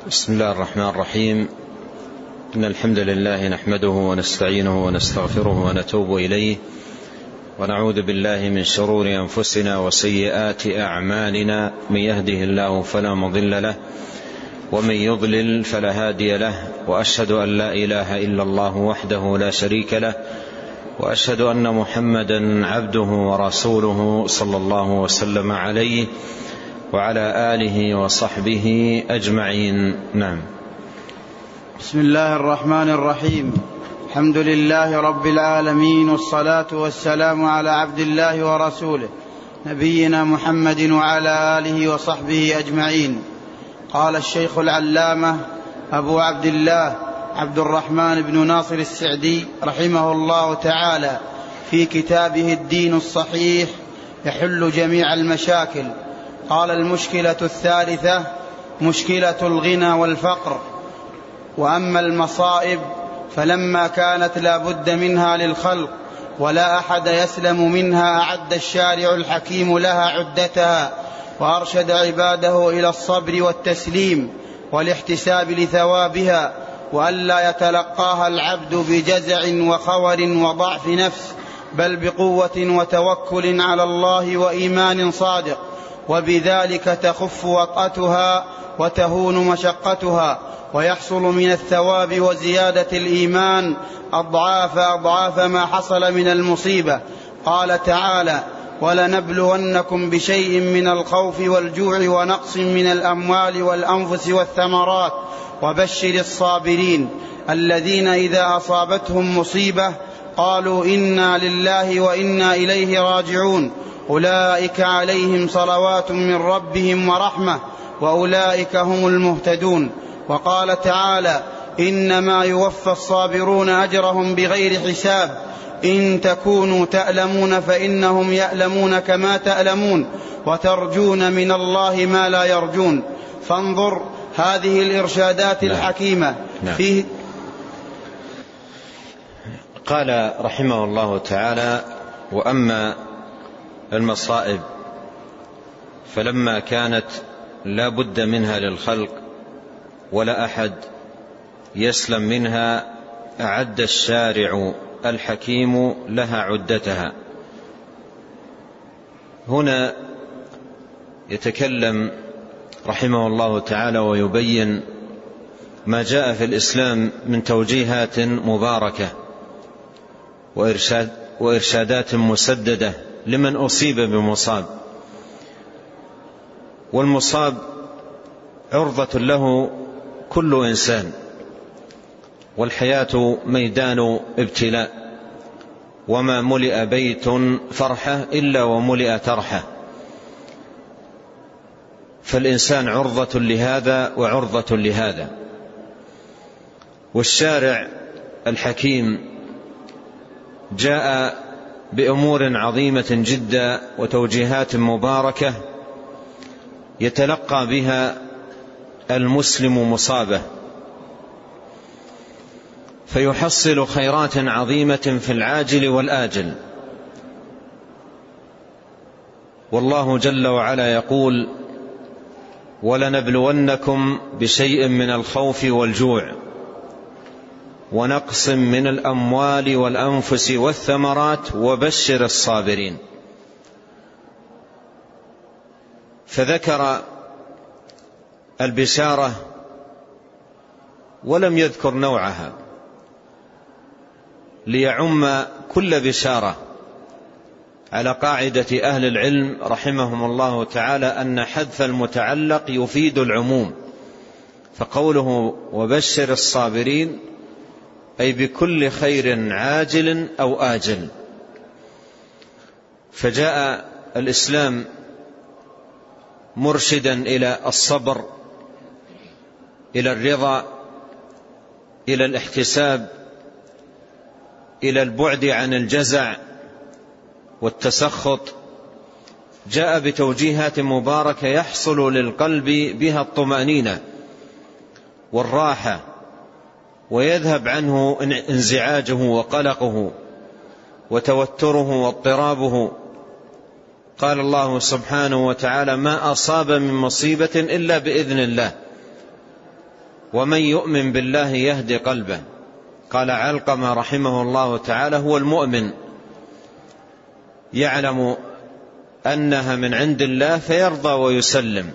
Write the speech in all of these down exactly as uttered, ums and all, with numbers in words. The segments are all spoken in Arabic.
بسم الله الرحمن الرحيم. إن الحمد لله نحمده ونستعينه ونستغفره ونتوب إليه، ونعوذ بالله من شرور أنفسنا وسيئات أعمالنا. من يهده الله فلا مضل له، ومن يضلل فلا هادي له، وأشهد أن لا إله إلا الله وحده لا شريك له، وأشهد أن محمدا عبده ورسوله صلى الله وسلم عليه وعلى آله وصحبه أجمعين. نعم. بسم الله الرحمن الرحيم. الحمد لله رب العالمين، والصلاة والسلام على عبد الله ورسوله نبينا محمد وعلى آله وصحبه أجمعين. قال الشيخ العلامة أبو عبد الله عبد الرحمن بن ناصر السعدي رحمه الله تعالى في كتابه الدين الصحيح يحل جميع المشاكل. قال: المشكلة الثالثة مشكلة الغنى والفقر. وأما المصائب فلما كانت لا بد منها للخلق ولا أحد يسلم منها، أعد الشارع الحكيم لها عدتها، وأرشد عباده إلى الصبر والتسليم والاحتساب لثوابها، وألا يتلقاها العبد بجزع وخور وضعف نفس، بل بقوة وتوكل على الله وإيمان صادق، وبذلك تخف وطأتها وتهون مشقتها، ويحصل من الثواب وزيادة الإيمان أضعاف أضعاف ما حصل من المصيبة. قال تعالى: ولنبلونكم بشيء من الخوف والجوع ونقص من الأموال والأنفس والثمرات وبشر الصابرين الذين إذا أصابتهم مصيبة قالوا إنا لله وإنا إليه راجعون، أولئك عليهم صلوات من ربهم ورحمة وأولئك هم المهتدون. وقال تعالى: إنما يوفى الصابرون أجرهم بغير حساب، إن تكونوا تألمون فإنهم يألمون كما تألمون، وترجون من الله ما لا يرجون. فانظر هذه الإرشادات الحكيمة فيه. قال رحمه الله تعالى: وأما المصائب فلما كانت لا بد منها للخلق ولا أحد يسلم منها، أعد الشارع الحكيم لها عدتها. هنا يتكلم رحمه الله تعالى ويبين ما جاء في الإسلام من توجيهات مباركة وإرشاد وإرشادات مسددة لمن أصيب بمصاب. والمصاب عرضة له كل إنسان، والحياة ميدان ابتلاء، وما ملئ بيت فرحة إلا وملئ ترحة، فالإنسان عرضة لهذا وعرضة لهذا. والشارع الحكيم جاء بأمور عظيمة جدا وتوجيهات مباركة يتلقى بها المسلم مصابه، فيحصل خيرات عظيمة في العاجل والآجل. والله جل وعلا يقول: ولنبلونكم بشيء من الخوف والجوع ونقص من الأموال والأنفس والثمرات وبشر الصابرين. فذكر البشارة ولم يذكر نوعها ليعم كل بشارة، على قاعدة أهل العلم رحمهم الله تعالى أن حذف المتعلق يفيد العموم، فقوله وبشر الصابرين أي بكل خير عاجل أو آجل. فجاء الإسلام مرشدا إلى الصبر، إلى الرضا، إلى الاحتساب، إلى البعد عن الجزع والتسخط. جاء بتوجيهات مباركة يحصل للقلب بها الطمأنينة والراحة، ويذهب عنه انزعاجه وقلقه وتوتره واضطرابه. قال الله سبحانه وتعالى: ما أصاب من مصيبة إلا بإذن الله، ومن يؤمن بالله يهدي قلبه. قال علقمة رحمه الله تعالى: هو المؤمن يعلم أنها من عند الله فيرضى ويسلم.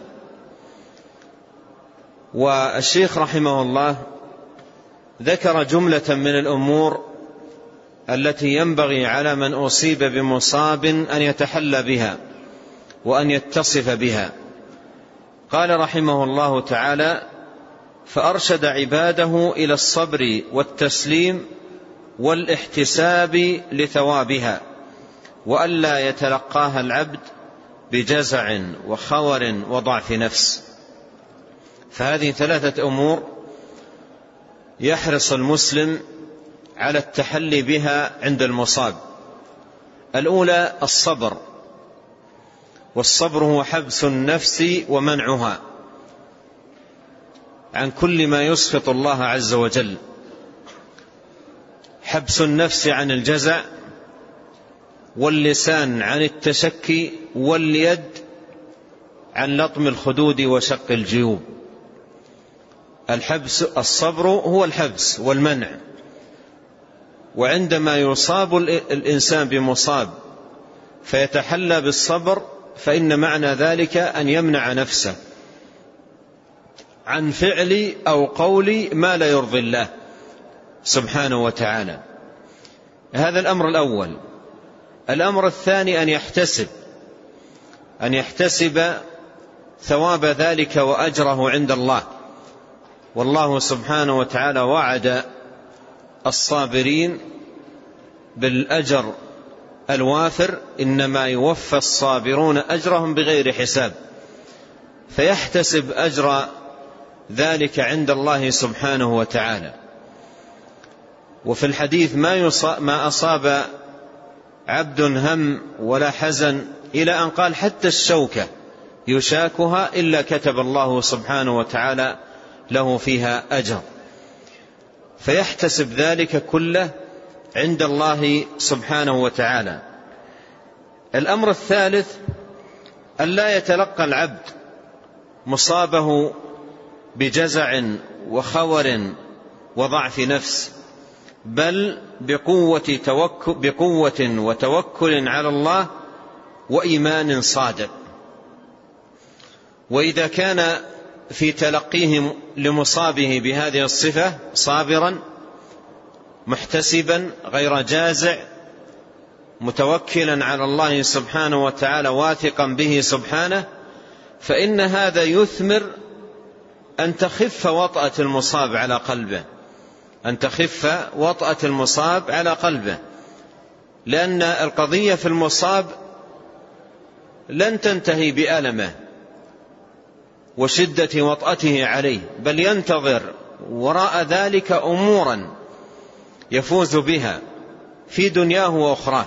والشيخ رحمه الله ذكر جملة من الأمور التي ينبغي على من أصيب بمصاب أن يتحلى بها وأن يتصف بها. قال رحمه الله تعالى: فأرشد عباده إلى الصبر والتسليم والاحتساب لثوابها، وألا يتلقاها العبد بجزع وخور وضعف نفس. فهذه ثلاثة أمور يحرص المسلم على التحلي بها عند المصاب. الأولى الصبر، والصبر هو حبس النفس ومنعها عن كل ما يسخط الله عز وجل، حبس النفس عن الجزع، واللسان عن التشكي، واليد عن لطم الخدود وشق الجيوب. الحبس الصبر هو الحبس والمنع. وعندما يصاب الإنسان بمصاب فيتحلى بالصبر، فإن معنى ذلك أن يمنع نفسه عن فعل أو قول ما لا يرضي الله سبحانه وتعالى. هذا الأمر الأول. الأمر الثاني أن يحتسب أن يحتسب ثواب ذلك وأجره عند الله. والله سبحانه وتعالى وعد الصابرين بالأجر الوافر: إنما يوفى الصابرون أجرهم بغير حساب. فيحتسب أجر ذلك عند الله سبحانه وتعالى. وفي الحديث: ما أصاب عبد هم ولا حزن، إلى أن قال: حتى الشوكة يشاكها إلا كتب الله سبحانه وتعالى له فيها أجر. فيحتسب ذلك كله عند الله سبحانه وتعالى. الأمر الثالث: أن لا يتلقى العبد مصابه بجزع وخور وضعف نفس، بل بقوة, توكل بقوة وتوكل على الله وإيمان صادق. وإذا كان في تلقيه لمصابه بهذه الصفة صابرا محتسبا غير جازع متوكلا على الله سبحانه وتعالى واثقا به سبحانه، فإن هذا يثمر أن تخف وطأة المصاب على قلبه أن تخف وطأة المصاب على قلبه لأن القضية في المصاب لن تنتهي بألمه وشدة وطأته عليه، بل ينتظر وراء ذلك أمورا يفوز بها في دنياه وأخراه،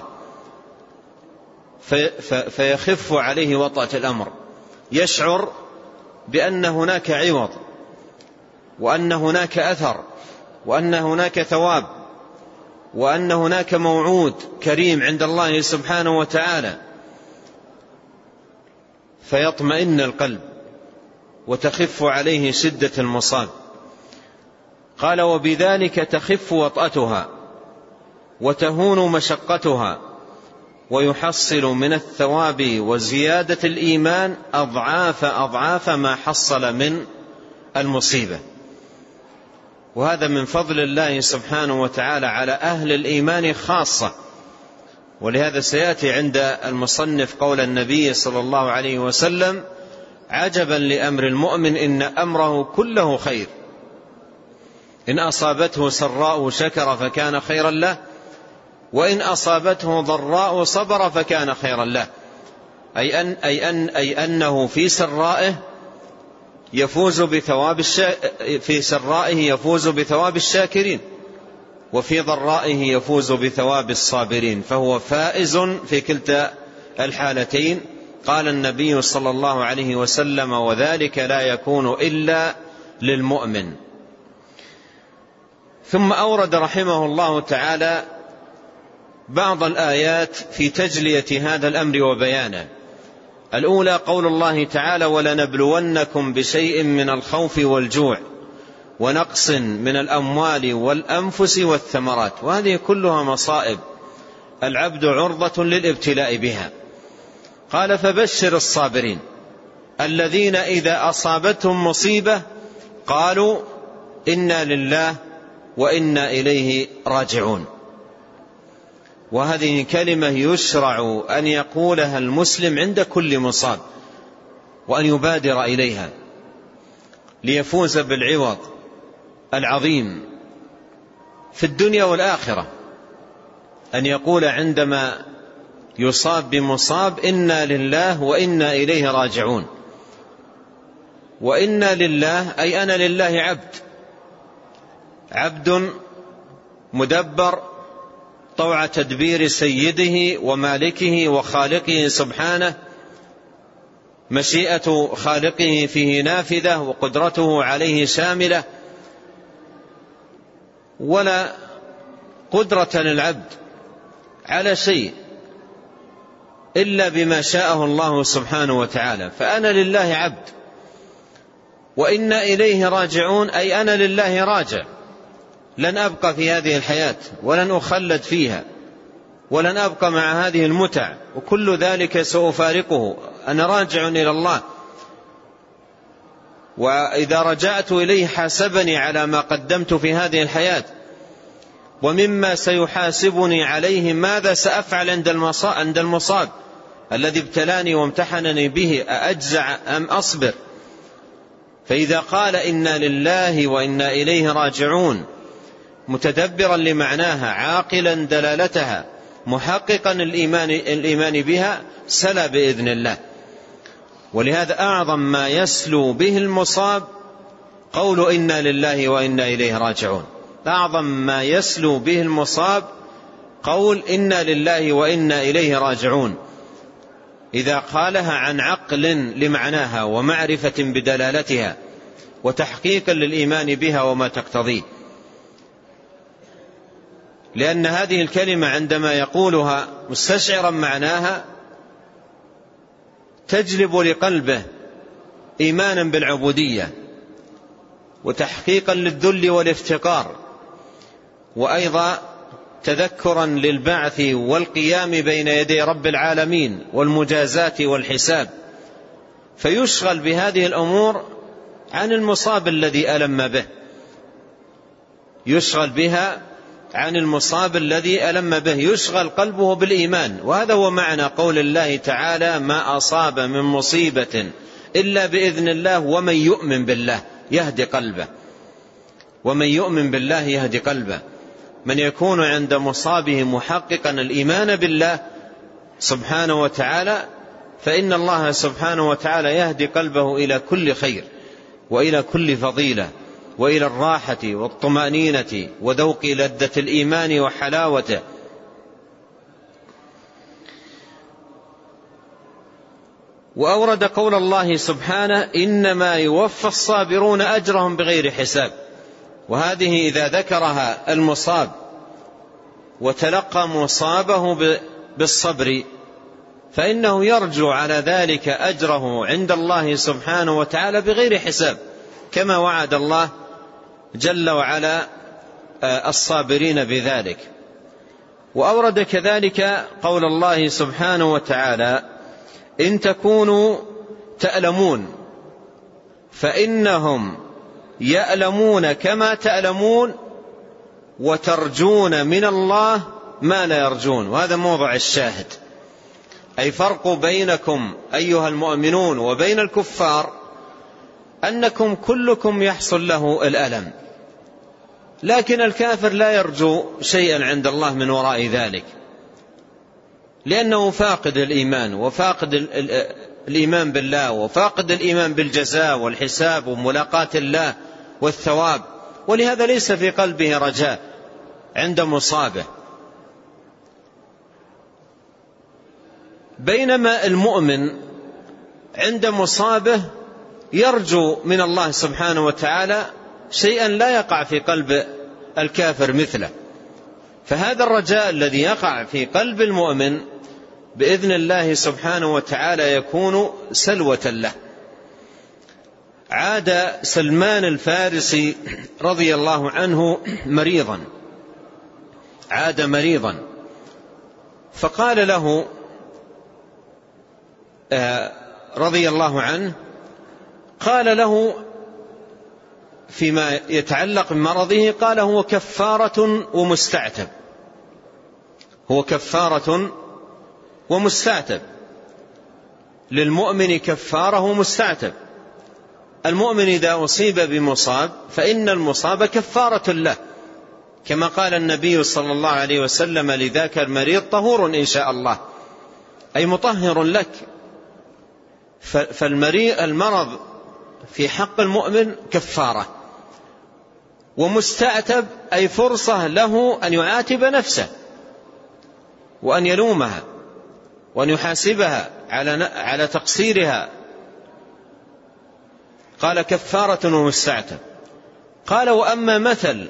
فيخف عليه وطأة الأمر، يشعر بأن هناك عوض وأن هناك أثر وأن هناك ثواب وأن هناك موعود كريم عند الله سبحانه وتعالى، فيطمئن القلب وتخف عليه شدة المصاب. قال: وبذلك تخف وطأتها وتهون مشقتها، ويحصل من الثواب وزيادة الإيمان أضعاف أضعاف ما حصل من المصيبة. وهذا من فضل الله سبحانه وتعالى على أهل الإيمان خاصة. ولهذا سيأتي عند المصنف قول النبي صلى الله عليه وسلم: عجبا لأمر المؤمن إن أمره كله خير، إن أصابته سراء شكر فكان خيرا له، وإن أصابته ضراء صبر فكان خيرا له. أي, أن أي, أن أي أنه في سرائه يفوز بثواب الشا... في سرائه يفوز بثواب الشاكرين، وفي ضرائه يفوز بثواب الصابرين، فهو فائز في كلتا الحالتين. قال النبي صلى الله عليه وسلم: وذلك لا يكون إلا للمؤمن. ثم أورد رحمه الله تعالى بعض الآيات في تجلية هذا الأمر وبيانه. الأولى قول الله تعالى: ولنبلونكم بشيء من الخوف والجوع ونقص من الأموال والأنفس والثمرات، وهذه كلها مصائب العبد عرضة للابتلاء بها. قال فبشر الصابرين الذين إذا أصابتهم مصيبة قالوا إنا لله وإنا إليه راجعون. وهذه كلمة يشرع أن يقولها المسلم عند كل مصاب، وأن يبادر إليها ليفوز بالعوض العظيم في الدنيا والآخرة، أن يقول عندما يصاب بمصاب إنا لله وإنا إليه راجعون. وإنا لله أي أنا لله عبد، عبد مدبر طوع تدبير سيده ومالكه وخالقه سبحانه، مشيئة خالقه فيه نافذة وقدرته عليه شاملة، ولا قدرة للعبد على شيء إلا بما شاءه الله سبحانه وتعالى. فأنا لله عبد وإنا إليه راجعون، أي أنا لله راجع، لن أبقى في هذه الحياة ولن أخلد فيها ولن أبقى مع هذه المتع، وكل ذلك سأفارقه، أنا راجع إلى الله، وإذا رجعت إليه حاسبني على ما قدمت في هذه الحياة، ومما سيحاسبني عليه ماذا سأفعل عند المصاب الذي ابتلاني وامتحنني به، أأجزع أم أصبر. فإذا قال إنا لله وإنا إليه راجعون متدبرا لمعناها عاقلا دلالتها محققا الإيمان, الإيمان بها سلا بإذن الله. ولهذا أعظم ما يسلو به المصاب قول إنا لله وإنا إليه راجعون، أعظم ما يسلو به المصاب قول إنا لله وإنا إليه راجعون، إذا قالها عن عقل لمعناها ومعرفة بدلالتها وتحقيقا للإيمان بها وما تقتضيه. لأن هذه الكلمة عندما يقولها مستشعرا معناها تجلب لقلبه إيمانا بالعبودية وتحقيقا للذل والافتقار، وأيضا تذكرا للبعث والقيام بين يدي رب العالمين والمجازات والحساب، فيشغل بهذه الأمور عن المصاب الذي ألم به، يشغل بها عن المصاب الذي ألم به، يشغل قلبه بالإيمان. وهذا هو معنى قول الله تعالى ما أصاب من مصيبة إلا بإذن الله ومن يؤمن بالله يهدي قلبه، ومن يؤمن بالله يهدي قلبه. من يكون عند مصابه محققا الإيمان بالله سبحانه وتعالى فإن الله سبحانه وتعالى يهدي قلبه إلى كل خير وإلى كل فضيلة وإلى الراحة والطمأنينة وذوق لذة الإيمان وحلاوته. وأورد قول الله سبحانه إنما يوفى الصابرون أجرهم بغير حساب. وهذه إذا ذكرها المصاب وتلقى مصابه بالصبر فإنه يرجو على ذلك أجره عند الله سبحانه وتعالى بغير حساب، كما وعد الله جل وعلا الصابرين بذلك. وأورد كذلك قول الله سبحانه وتعالى إن تكونوا تألمون فإنهم يألمون كما تألمون وترجون من الله ما لا يرجون. وهذا موضع الشاهد، أي فرق بينكم أيها المؤمنون وبين الكفار أنكم كلكم يحصل له الألم، لكن الكافر لا يرجو شيئا عند الله من وراء ذلك، لأنه فاقد الإيمان وفاقد الإيمان بالله وفاقد الإيمان بالجزاء والحساب وملاقاة الله والثواب، ولهذا ليس في قلبه رجاء عند مصابه. بينما المؤمن عند مصابه يرجو من الله سبحانه وتعالى شيئا لا يقع في قلب الكافر مثله. فهذا الرجاء الذي يقع في قلب المؤمن بإذن الله سبحانه وتعالى يكون سلوة له. عاد سلمان الفارسي رضي الله عنه مريضا، عاد مريضا، فقال له رضي الله عنه، قال له فيما يتعلق بمرضه، قال هو كفارة ومستعتب، هو كفارة ومستعتب، للمؤمن كفارة ومستعتب. المؤمن إذا أصيب بمصاب فإن المصاب كفارة له، كما قال النبي صلى الله عليه وسلم لذاك المريض طهور إن شاء الله، أي مطهر لك. فالمرض في حق المؤمن كفارة، ومستعتب أي فرصة له أن يعاتب نفسه وأن يلومها وأن يحاسبها على على تقصيرها. قال كفارة ومستعتب. قال وأما مثل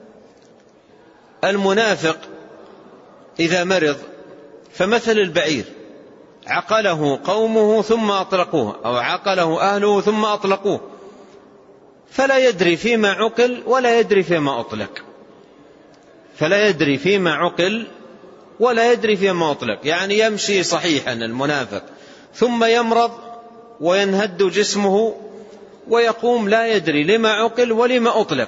المنافق إذا مرض فمثل البعير عقله قومه ثم أطلقوه، أو عقله أهله ثم أطلقوه، فلا يدري فيما عقل ولا يدري فيما أطلق، فلا يدري فيما عقل ولا يدري فيما أطلق. يعني يمشي صحيحا المنافق ثم يمرض وينهد جسمه ويقوم لا يدري لما عقل ولما أطلق.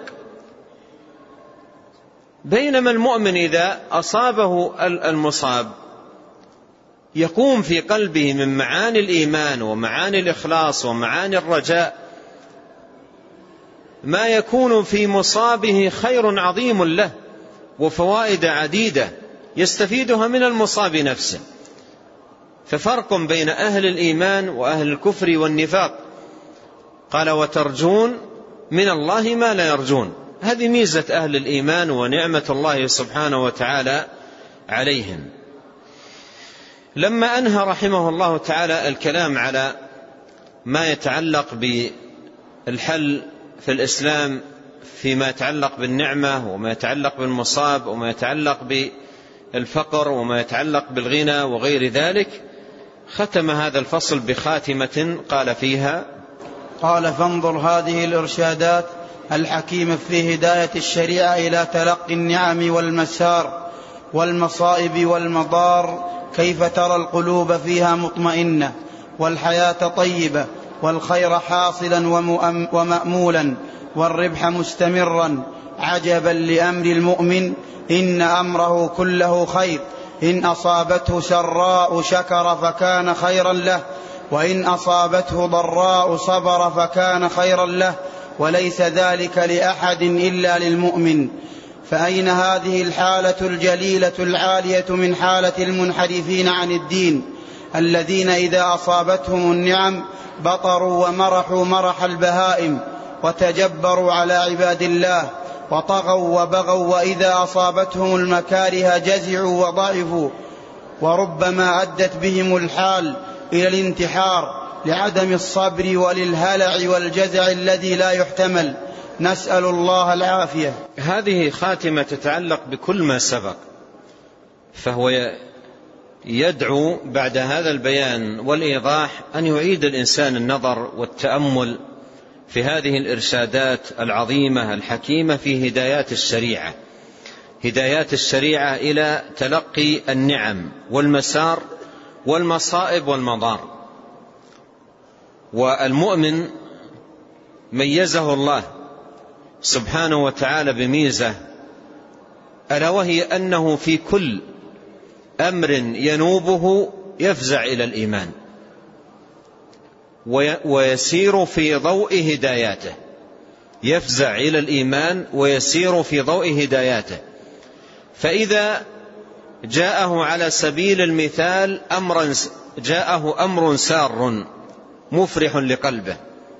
بينما المؤمن إذا أصابه المصاب يقوم في قلبه من معاني الإيمان ومعاني الإخلاص ومعاني الرجاء ما يكون في مصابه خير عظيم له وفوائد عديدة يستفيدها من المصاب نفسه. ففرق بين أهل الإيمان وأهل الكفر والنفاق. قال وترجون من الله ما لا يرجون، هذه ميزة أهل الإيمان ونعمة الله سبحانه وتعالى عليهم. لما أنهى رحمه الله تعالى الكلام على ما يتعلق بالحل في الإسلام فيما يتعلق بالنعمة وما يتعلق بالمصاب وما يتعلق بالفقر وما يتعلق بالغنى وغير ذلك، ختم هذا الفصل بخاتمة قال فيها: قال فانظر هذه الإرشادات الحكيمة في هداية الشريعة إلى تلقي النعم والمسار والمصائب والمضار، كيف ترى القلوب فيها مطمئنة والحياة طيبة والخير حاصلا ومأمولا والربح مستمرا. عجبا لأمر المؤمن، إن أمره كله خير، إن أصابته سراء شكر فكان خيرا له، وإن أصابته ضراء صبر فكان خيرا له، وليس ذلك لأحد إلا للمؤمن. فأين هذه الحالة الجليلة العالية من حالة المنحرفين عن الدين الذين إذا أصابتهم النعم بطروا ومرحوا مرح البهائم وتجبروا على عباد الله وطغوا وبغوا، وإذا أصابتهم المكاره جزعوا وضعفوا، وربما أدت بهم الحال إلى الانتحار لعدم الصبر وللهلع والجزع الذي لا يحتمل. نسأل الله العافية. هذه خاتمة تتعلق بكل ما سبق، فهو يدعو بعد هذا البيان والإيضاح أن يعيد الإنسان النظر والتأمل في هذه الإرشادات العظيمة الحكيمة في هدايات الشريعة، هدايات الشريعة إلى تلقي النعم والمسار والمصائب والمضار. والمؤمن ميزه الله سبحانه وتعالى بميزة، ألا وهي أنه في كل أمر ينوبه يفزع إلى الإيمان ويسير في ضوء هداياته، يفزع إلى الإيمان ويسير في ضوء هداياته. فإذا جاءه على سبيل المثال أمرا جاءه أمر سار مفرح لقلبه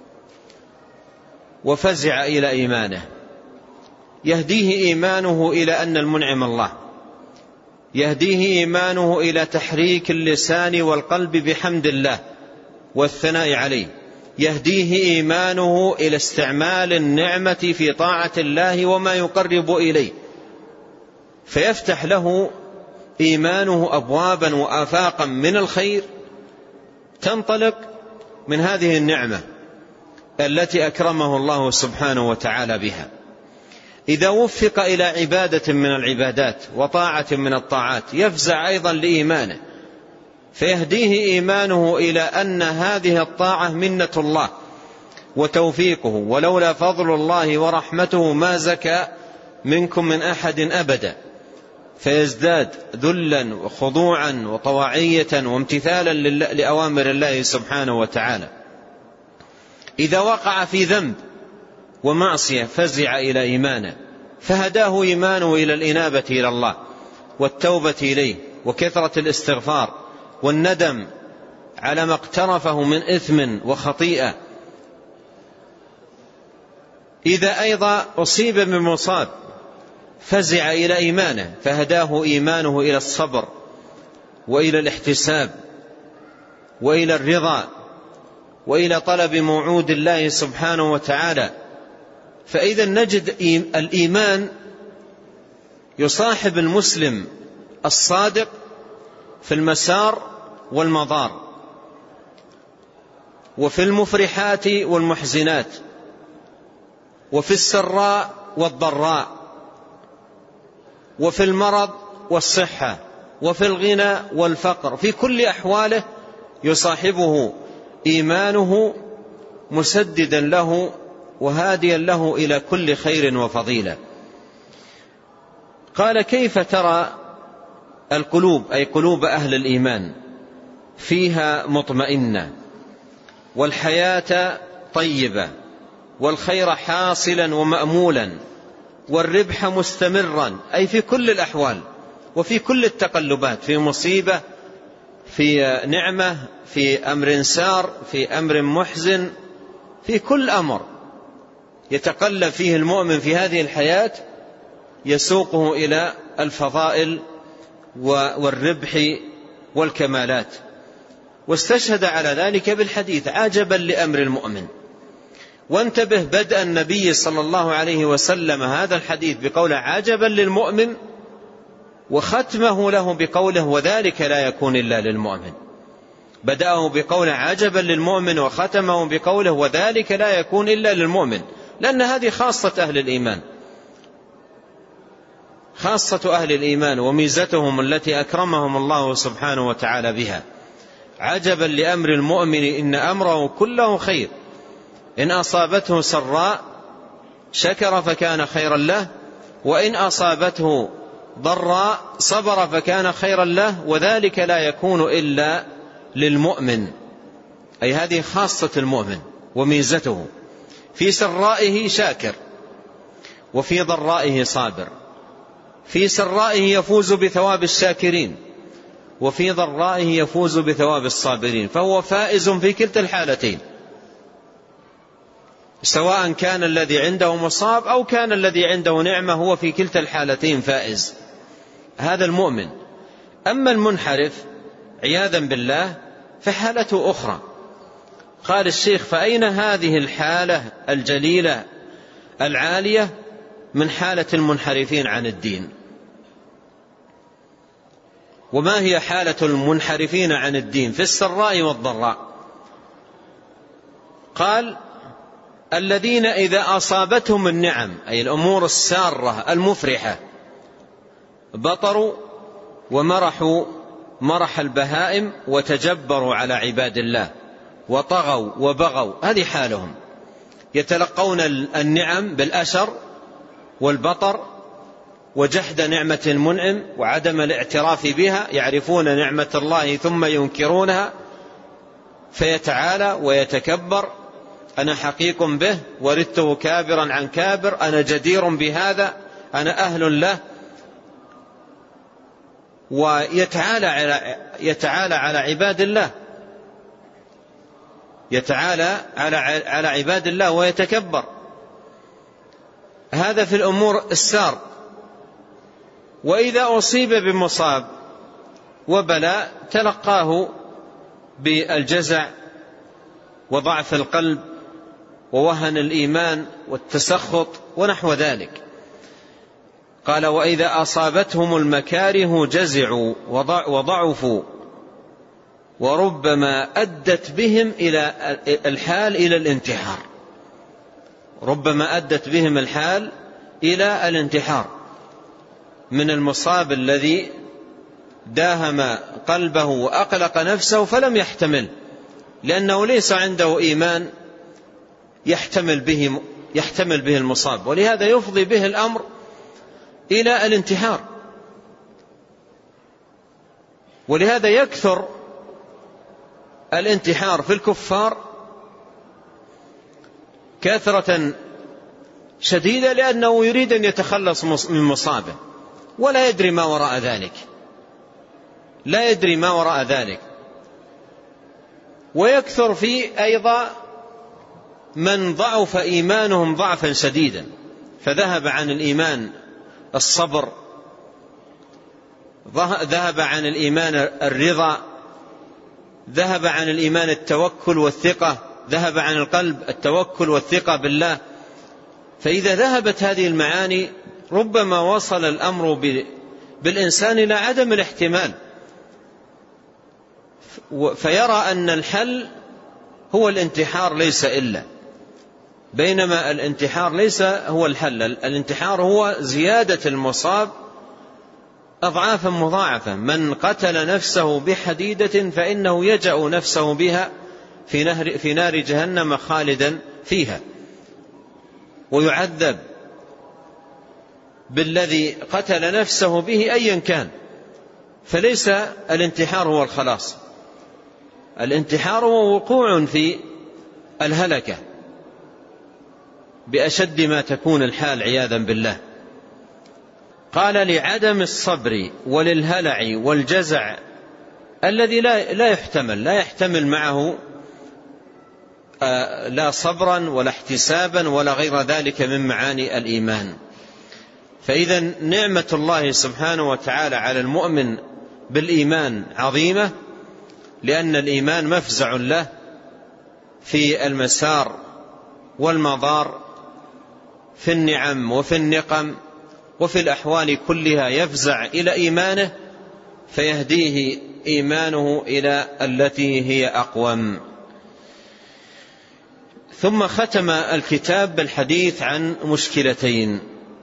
وفزع إلى إيمانه، يهديه إيمانه إلى أن المنعم الله، يهديه إيمانه إلى تحريك اللسان والقلب بحمد الله والثناء عليه، يهديه إيمانه إلى استعمال النعمة في طاعة الله وما يقرب إليه، فيفتح له إيمانه أبوابا وآفاقا من الخير تنطلق من هذه النعمة، التي أكرمه الله سبحانه وتعالى بها. إذا وفق إلى عبادة من العبادات وطاعة من الطاعات يفزع أيضا لإيمانه، فيهديه إيمانه إلى أن هذه الطاعة منة الله وتوفيقه، ولولا فضل الله ورحمته ما زكى منكم من أحد أبدا، فيزداد ذلا وخضوعا وطواعية وامتثالا لأوامر الله سبحانه وتعالى. إذا وقع في ذنب ومعصية فزع إلى إيمانه، فهداه إيمانه إلى الإنابة إلى الله والتوبة إليه وكثرة الاستغفار والندم على ما اقترفه من إثم وخطيئة. إذا أيضا أصيب بمصاب فزع إلى إيمانه، فهداه إيمانه إلى الصبر وإلى الاحتساب وإلى الرضا وإلى طلب موعود الله سبحانه وتعالى. فإذا نجد الإيمان يصاحب المسلم الصادق في المسار والمضار، وفي المفرحات والمحزنات، وفي السراء والضراء، وفي المرض والصحة، وفي الغنى والفقر. في كل أحواله يصاحبه إيمانه مسددا له وهاديا له إلى كل خير وفضيلة. قال: كيف ترى القلوب، أي قلوب أهل الإيمان، فيها مطمئنة، والحياة طيبة، والخير حاصلا ومأمولا، والربح مستمرا، أي في كل الأحوال وفي كل التقلبات، في مصيبة، في نعمة، في أمر سار، في أمر محزن، في كل أمر يتقلب فيه المؤمن في هذه الحياة يسوقه إلى الفضائل والربح والكمالات. واستشهد على ذلك بالحديث: عجبا لأمر المؤمن. وانتبه، بدأ النبي صلى الله عليه وسلم هذا الحديث بقوله عجبا للمؤمن، وختمه له بقوله وذلك لا يكون إلا للمؤمن. بدأه بقوله عجبا للمؤمن وختمه بقوله وذلك لا يكون إلا للمؤمن، لأن هذه خاصة أهل الإيمان، خاصة أهل الإيمان وميزتهم التي أكرمهم الله سبحانه وتعالى بها. عجبا لأمر المؤمن إن أمره كله خير، إن أصابته سراء شكر فكان خيرا له، وإن أصابته ضراء صبر فكان خيرا له، وذلك لا يكون إلا للمؤمن، أي هذه خاصة المؤمن وميزته. في سرائه شاكر، وفي ضرائه صابر. في سرائه يفوز بثواب الشاكرين، وفي ضرائه يفوز بثواب الصابرين، فهو فائز في كلتا الحالتين، سواء كان الذي عنده مصاب أو كان الذي عنده نعمة، هو في كلتا الحالتين فائز. هذا المؤمن. أما المنحرف عياذا بالله فحالته أخرى. قال الشيخ: فأين هذه الحالة الجليلة العالية من حالة المنحرفين عن الدين؟ وما هي حالة المنحرفين عن الدين في السراء والضراء؟ قال: الذين إذا أصابتهم النعم، أي الأمور السارة المفرحة، بطروا ومرحوا مرح البهائم وتجبروا على عباد الله وطغوا وبغوا. هذه حالهم، يتلقون النعم بالأشر والبطر وجحد نعمة المنعم وعدم الاعتراف بها، يعرفون نعمة الله ثم ينكرونها، فيتعالى ويتكبر: أنا حقيق به، وردته كابرا عن كابر، أنا جدير بهذا، أنا أهل له. ويتعالى على يتعالى على عباد الله، يتعالى على على عباد الله ويتكبر. هذا في الأمور السار. وإذا أصيب بمصاب وبلاء تلقاه بالجزع وضعف القلب ووهن الإيمان والتسخط ونحو ذلك. قال: وإذا أصابتهم المكاره جزعوا وضعفوا، وربما أدت بهم إلى الحال إلى الانتحار. ربما أدت بهم الحال إلى الانتحار من المصاب الذي داهم قلبه وأقلق نفسه فلم يحتمل، لأنه ليس عنده إيمان يحتمل به يحتمل به المصاب، ولهذا يفضي به الأمر إلى الانتحار. ولهذا يكثر الانتحار في الكفار كثرة شديدة، لأنه يريد أن يتخلص من مصابه ولا يدري ما وراء ذلك، لا يدري ما وراء ذلك. ويكثر في أيضا من ضعف إيمانهم ضعفا شديدا، فذهب عن الإيمان الصبر، ذهب عن الإيمان الرضا، ذهب عن الإيمان التوكل والثقة، ذهب عن القلب التوكل والثقة بالله. فإذا ذهبت هذه المعاني ربما وصل الأمر بالإنسان إلى عدم الاحتمال، فيرى أن الحل هو الانتحار ليس إلا، بينما الانتحار ليس هو الحل. الانتحار هو زيادة المصاب أضعافا مضاعفة. من قتل نفسه بحديدة فإنه يجأ نفسه بها في نهر في نار جهنم خالدا فيها، ويعذب بالذي قتل نفسه به أيا كان. فليس الانتحار هو الخلاص، الانتحار هو وقوع في الهلكة بأشد ما تكون الحال عياذا بالله. قال لعدم الصبر وللهلع والجزع الذي لا لا يحتمل لا يحتمل معه لا صبرا ولا احتسابا ولا غير ذلك من معاني الإيمان. فإذا نعمة الله سبحانه وتعالى على المؤمن بالإيمان عظيمة، لأن الإيمان مفزع له في المسار والمضار، في النعم وفي النقم وفي الأحوال كلها يفزع إلى إيمانه فيهديه إيمانه إلى التي هي أقوم. ثم ختم الكتاب بالحديث عن مشكلتين.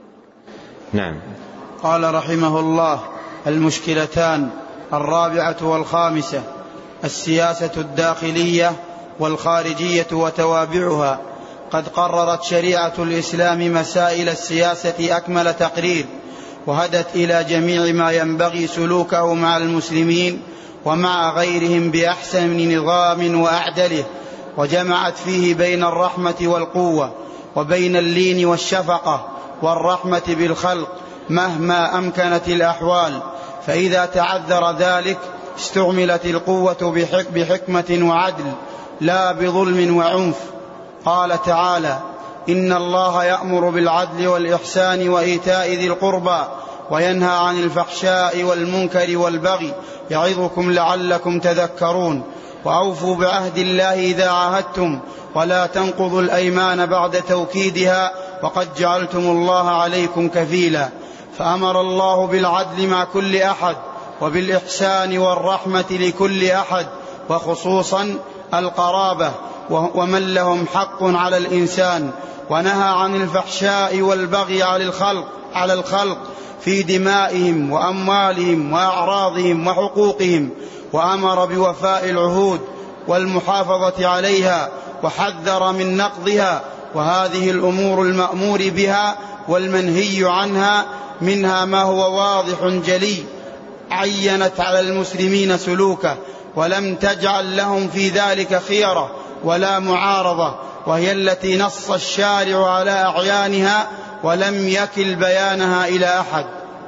نعم. قال رحمه الله: المشكلتان الرابعة والخامسة: السياسة الداخلية والخارجية وتوابعها. قد قررت شريعة الإسلام مسائل السياسة أكمل تقرير، وهدت إلى جميع ما ينبغي سلوكه مع المسلمين ومع غيرهم بأحسن نظام وأعدله، وجمعت فيه بين الرحمة والقوة، وبين اللين والشفقة والرحمة بالخلق مهما أمكنت الأحوال. فإذا تعذر ذلك استعملت القوة بحكمة وعدل لا بظلم وعنف. قال تعالى: إن الله يأمر بالعدل والإحسان وإيتاء ذي القربى وينهى عن الفحشاء والمنكر والبغي يعظكم لعلكم تذكرون. وأوفوا بعهد الله إذا عاهدتم ولا تنقضوا الأيمان بعد توكيدها وقد جعلتم الله عليكم كفيلا. فأمر الله بالعدل مع كل أحد، وبالإحسان والرحمة لكل أحد، وخصوصا القرابة ومن لهم حق على الإنسان، ونهى عن الفحشاء والبغي على الخلق, على الخلق في دمائهم وأموالهم وأعراضهم وحقوقهم، وأمر بوفاء العهود والمحافظة عليها، وحذر من نقضها. وهذه الأمور المأمور بها والمنهي عنها منها ما هو واضح جلي، عينت على المسلمين سلوكه ولم تجعل لهم في ذلك خيرة ولا معارضة، وهي التي نص الشارع على أعيانها ولم يكل بيانها إلى أحد.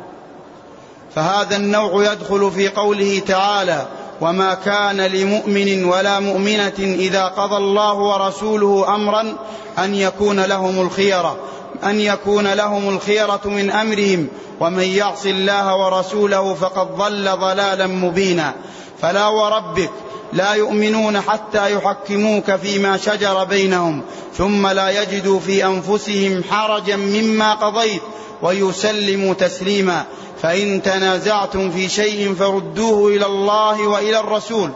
فهذا النوع يدخل في قوله تعالى: وما كان لمؤمن ولا مؤمنة إذا قضى الله ورسوله أمرا أن يكون لهم الخيرة أن يكون لهم الخيرة من أمرهم ومن يعص الله ورسوله فقد ضل ضلالا مبينا. فلا وربك لا يؤمنون حتى يحكموك فيما شجر بينهم ثم لا يجدوا في أنفسهم حرجا مما قضيت ويسلموا تسليما. فإن تنازعتم في شيء فردوه إلى الله وإلى الرسول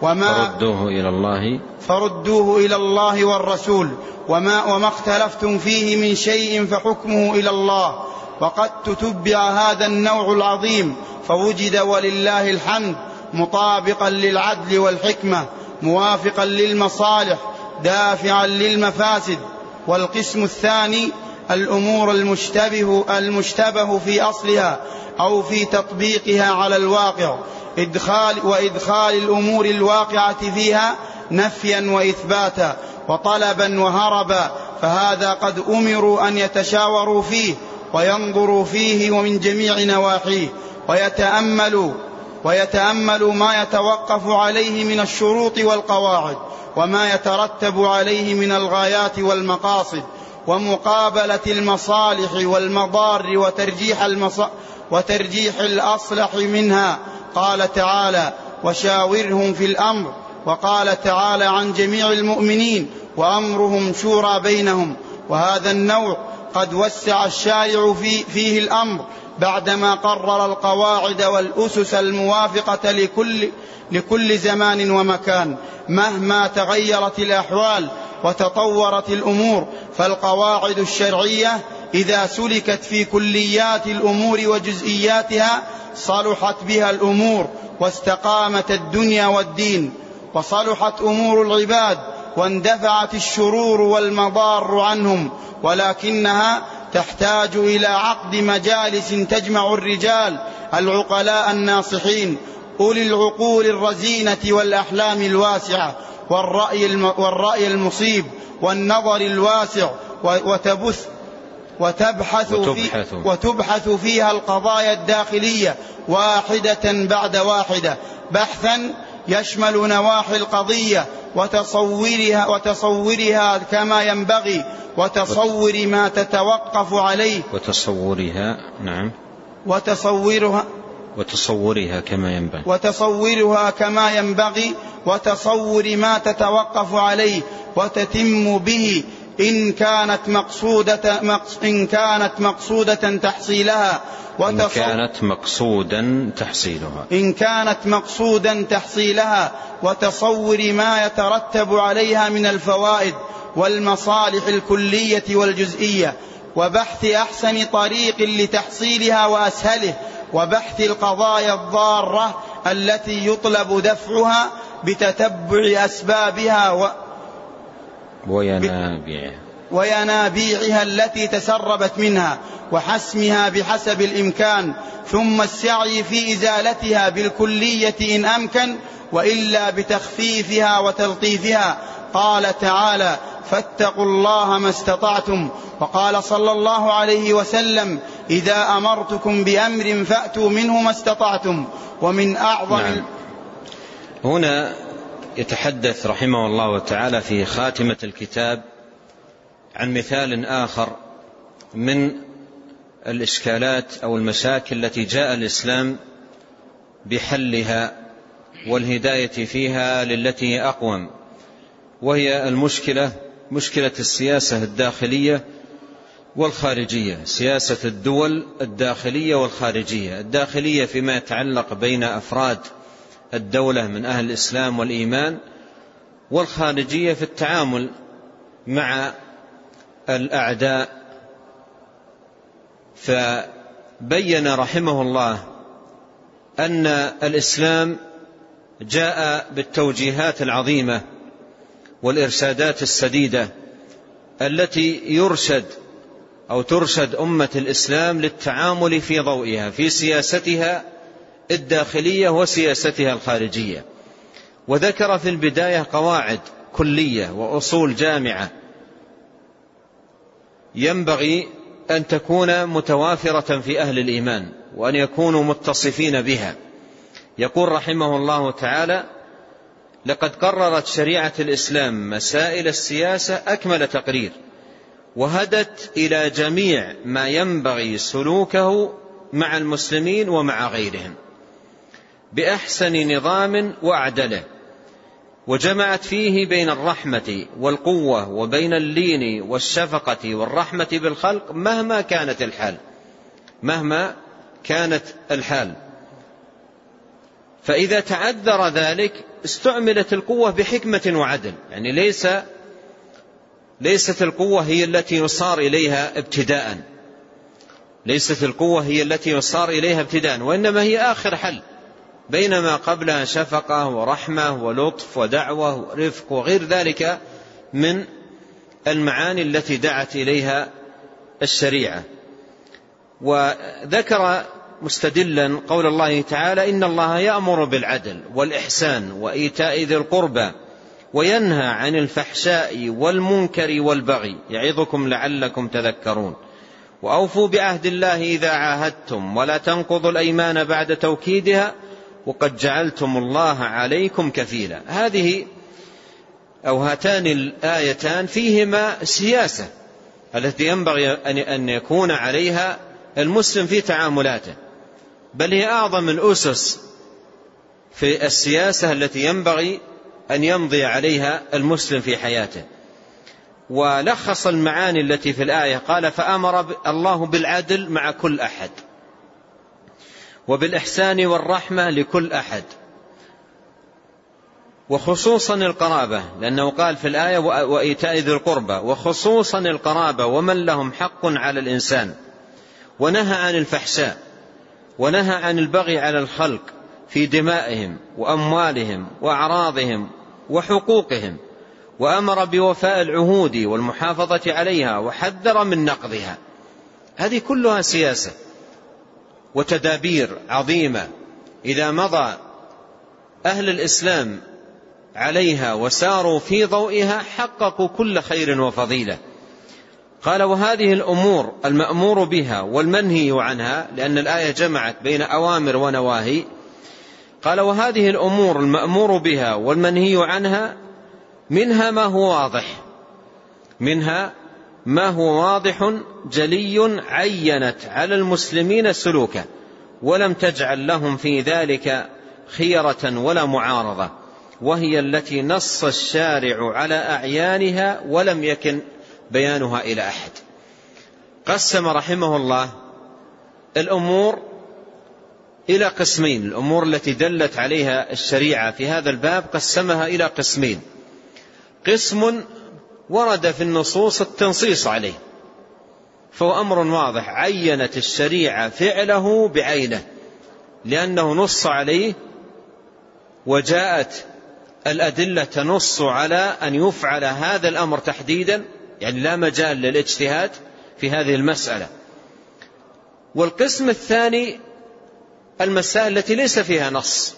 وما فردوه إلى الله فردوه إلى الله والرسول وما, وما اختلفتم فيه من شيء فحكمه إلى الله. وقد تتبع هذا النوع العظيم فوجد ولله الحمد مطابقا للعدل والحكمة موافقا للمصالح دافعا للمفاسد. والقسم الثاني الأمور المشتبه, المشتبه في أصلها أو في تطبيقها على الواقع إدخال وإدخال الأمور الواقعة فيها نفيا وإثباتا وطلبا وهربا، فهذا قد أمروا أن يتشاوروا فيه وينظروا فيه ومن جميع نواحيه ويتأملوا ويتأملوا ما يتوقف عليه من الشروط والقواعد وما يترتب عليه من الغايات والمقاصد ومقابلة المصالح والمضار وترجيح, المص... وترجيح الأصلح منها. قال تعالى وشاورهم في الأمر، وقال تعالى عن جميع المؤمنين وأمرهم شورى بينهم. وهذا النوع قد وسع الشارع في فيه الأمر بعدما قرر القواعد والأسس الموافقة لكل, لكل زمان ومكان مهما تغيرت الأحوال وتطورت الأمور. فالقواعد الشرعية إذا سلكت في كليات الأمور وجزئياتها صلحت بها الأمور واستقامت الدنيا والدين وصلحت أمور العباد واندفعت الشرور والمضار عنهم. ولكنها تحتاج إلى عقد مجالس تجمع الرجال العقلاء الناصحين أولي العقول الرزينة والأحلام الواسعة والرأي, والرأي المصيب والنظر الواسع وتبث وتبحث, في وتبحث فيها القضايا الداخلية واحدة بعد واحدة بحثا يشمل نواحي القضية وتصورها, وتصورها كما ينبغي وتصور ما تتوقف عليه وتصورها نعم وتصورها وتصورها كما ينبغي وتصورها كما ينبغي وتصور ما تتوقف عليه وتتم به إن كانت مقصودة إن كانت مقصودة تحصيلها إن كانت مقصودا تحصيلها إن كانت مقصودا تحصيلها وتصور ما يترتب عليها من الفوائد والمصالح الكلية والجزئية وبحث أحسن طريق لتحصيلها وأسهله وبحث القضايا الضارة التي يطلب دفعها بتتبع أسبابها و وينابيعها وينابيعها التي تسربت منها وحسمها بحسب الإمكان ثم السعي في إزالتها بالكلية إن أمكن وإلا بتخفيفها وتلطيفها. قال تعالى فاتقوا الله ما استطعتم. وقال صلى الله عليه وسلم إذا أمرتكم بأمر فأتوا منه ما استطعتم. ومن أعظم نعم. هنا يتحدث رحمه الله تعالى في خاتمة الكتاب عن مثال آخر من الإشكالات أو المشاكل التي جاء الإسلام بحلها والهداية فيها للتي هي أقوم، وهي المشكلة مشكلة السياسة الداخلية والخارجية، سياسة الدول الداخلية والخارجية. الداخلية فيما يتعلق بين أفراد الدولة من أهل الإسلام والإيمان، والخارجية في التعامل مع الأعداء. فبين رحمه الله أن الإسلام جاء بالتوجيهات العظيمة والإرشادات السديدة التي يرشد أو ترشد أمة الإسلام للتعامل في ضوئها في سياستها الداخلية وسياستها الخارجية. وذكر في البداية قواعد كلية وأصول جامعة ينبغي أن تكون متوافرة في أهل الإيمان وأن يكونوا متصفين بها. يقول رحمه الله تعالى لقد قررت شريعة الإسلام مسائل السياسة أكمل تقرير، وهدت إلى جميع ما ينبغي سلوكه مع المسلمين ومع غيرهم بأحسن نظام وأعدله، وجمعت فيه بين الرحمة والقوة وبين اللين والشفقة والرحمة بالخلق مهما كانت الحال مهما كانت الحال فإذا تعذر ذلك استعملت القوة بحكمة وعدل، يعني ليس ليست القوة هي التي يصار إليها ابتداء، ليست القوة هي التي يصار إليها ابتداء، وإنما هي آخر حل، بينما قبلها شفقة ورحمة ولطف ودعوة ورفق وغير ذلك من المعاني التي دعت إليها الشريعة. وذكر مستدلا قول الله تعالى: إن الله يأمر بالعدل والإحسان وإيتاء ذي القربى وينهى عن الفحشاء والمنكر والبغي يعظكم لعلكم تذكرون وأوفوا بعهد الله إذا عاهدتم ولا تنقضوا الأيمان بعد توكيدها وقد جعلتم الله عليكم كفيلا. هذه أو هاتان الآيتان فيهما سياسة التي ينبغي أن يكون عليها المسلم في تعاملاته، بل هي أعظم الأسس في السياسة التي ينبغي أن يمضي عليها المسلم في حياته. ولخص المعاني التي في الآية قال: فأمر الله بالعدل مع كل أحد، وبالإحسان والرحمة لكل أحد، وخصوصا القرابة، لأنه قال في الآية: وإيتاء ذي القربى، وخصوصا القرابة ومن لهم حق على الإنسان، ونهى عن الفحشاء، ونهى عن البغي على الخلق في دمائهم وأموالهم وأعراضهم وحقوقهم، وأمر بوفاء العهود والمحافظة عليها، وحذر من نقضها. هذه كلها سياسة وتدابير عظيمة إذا مضى أهل الإسلام عليها وساروا في ضوئها حققوا كل خير وفضيلة. قال: وهذه الأمور المأمور بها والمنهي عنها، لأن الآية جمعت بين أوامر ونواهي. قال: وهذه الأمور المأمور بها والمنهي عنها منها ما هو واضح، منها ما هو واضح جلي عينت على المسلمين سلوكه، ولم تجعل لهم في ذلك خيرة ولا معارضة، وهي التي نص الشارع على أعيانها ولم يكن بيانها إلى أحد. قسم رحمه الله الأمور إلى قسمين، الأمور التي دلت عليها الشريعة في هذا الباب قسمها إلى قسمين: قسم ورد في النصوص التنصيص عليه، فهو أمر واضح عينت الشريعة فعله بعينه لأنه نص عليه، وجاءت الأدلة تنص على أن يفعل هذا الأمر تحديدا، يعني لا مجال للاجتهاد في هذه المسألة. والقسم الثاني المسائل التي ليس فيها نص،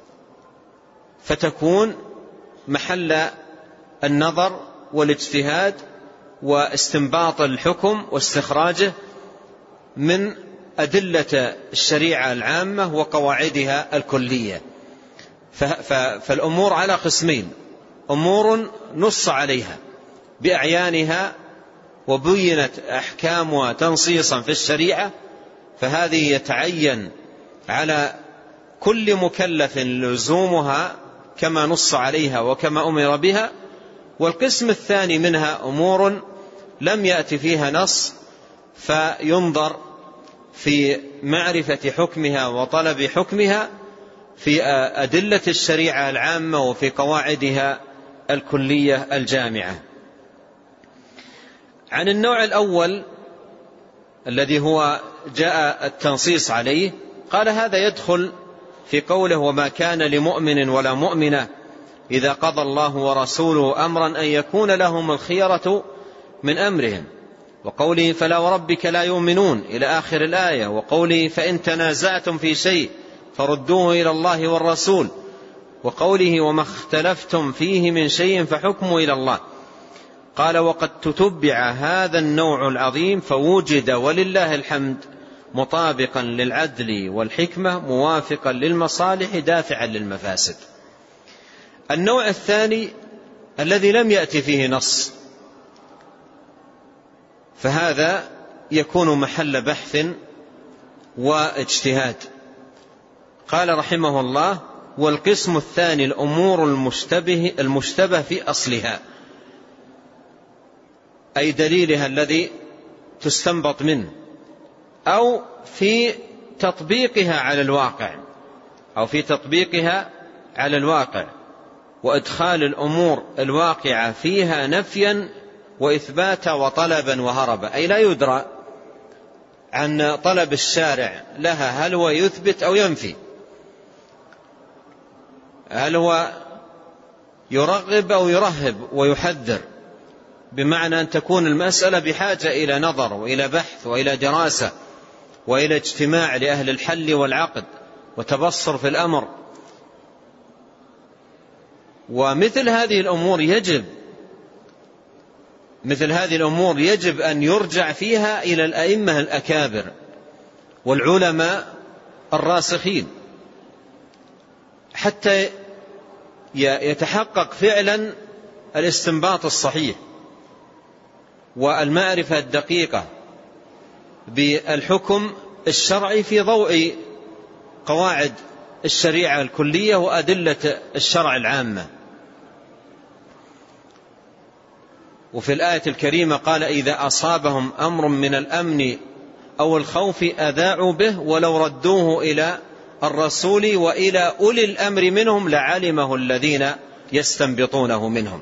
فتكون محل النظر والاجتهاد واستنباط الحكم واستخراجه من أدلة الشريعة العامة وقواعدها الكلية. فالأمور على قسمين: أمور نص عليها بأعيانها وبينت أحكامها تنصيصا في الشريعة، فهذه يتعين على كل مكلف لزومها كما نص عليها وكما أمر بها. والقسم الثاني منها أمور لم يأتي فيها نص، فينظر في معرفة حكمها وطلب حكمها في أدلة الشريعة العامة وفي قواعدها الكلية الجامعة. عن النوع الأول الذي هو جاء التنصيص عليه، قال: هذا يدخل في قوله: وما كان لمؤمن ولا مؤمنة إذا قضى الله ورسوله أمرا أن يكون لهم الخيرة من أمرهم، وقوله: فلا وربك لا يؤمنون إلى آخر الآية، وقوله: فإن تنازعتم في شيء فردوه إلى الله والرسول، وقوله: وما اختلفتم فيه من شيء فحكمه إلى الله. قال: وقد تتبع هذا النوع العظيم فوجد ولله الحمد مطابقا للعدل والحكمة موافقا للمصالح دافعا للمفاسد. النوع الثاني الذي لم يأتي فيه نص، فهذا يكون محل بحث واجتهاد. قال رحمه الله: والقسم الثاني الأمور المشتبه, المشتبه في أصلها، أي دليلها الذي تستنبط منه، أو في تطبيقها على الواقع، أو في تطبيقها على الواقع، وإدخال الأمور الواقعة فيها نفيا وإثباتا وطلبا وهربا، أي لا يدرى عن طلب الشارع لها هل هو يثبت أو ينفي، هل هو يرغب أو يرهب ويحذر، بمعنى أن تكون المسألة بحاجة إلى نظر وإلى بحث وإلى دراسة وإلى اجتماع لأهل الحل والعقد وتبصر في الأمر. ومثل هذه الأمور يجب مثل هذه الأمور يجب أن يرجع فيها إلى الأئمة الأكابر والعلماء الراسخين حتى يتحقق فعلا الاستنباط الصحيح والمعرفة الدقيقة بالحكم الشرعي في ضوء قواعد الشريعة الكلية وأدلة الشرع العامة. وفي الآية الكريمة قال: إذا أصابهم أمر من الأمن أو الخوف أذاعوا به ولو ردوه إلى الرسول وإلى أولي الأمر منهم لعلمه الذين يستنبطونه منهم.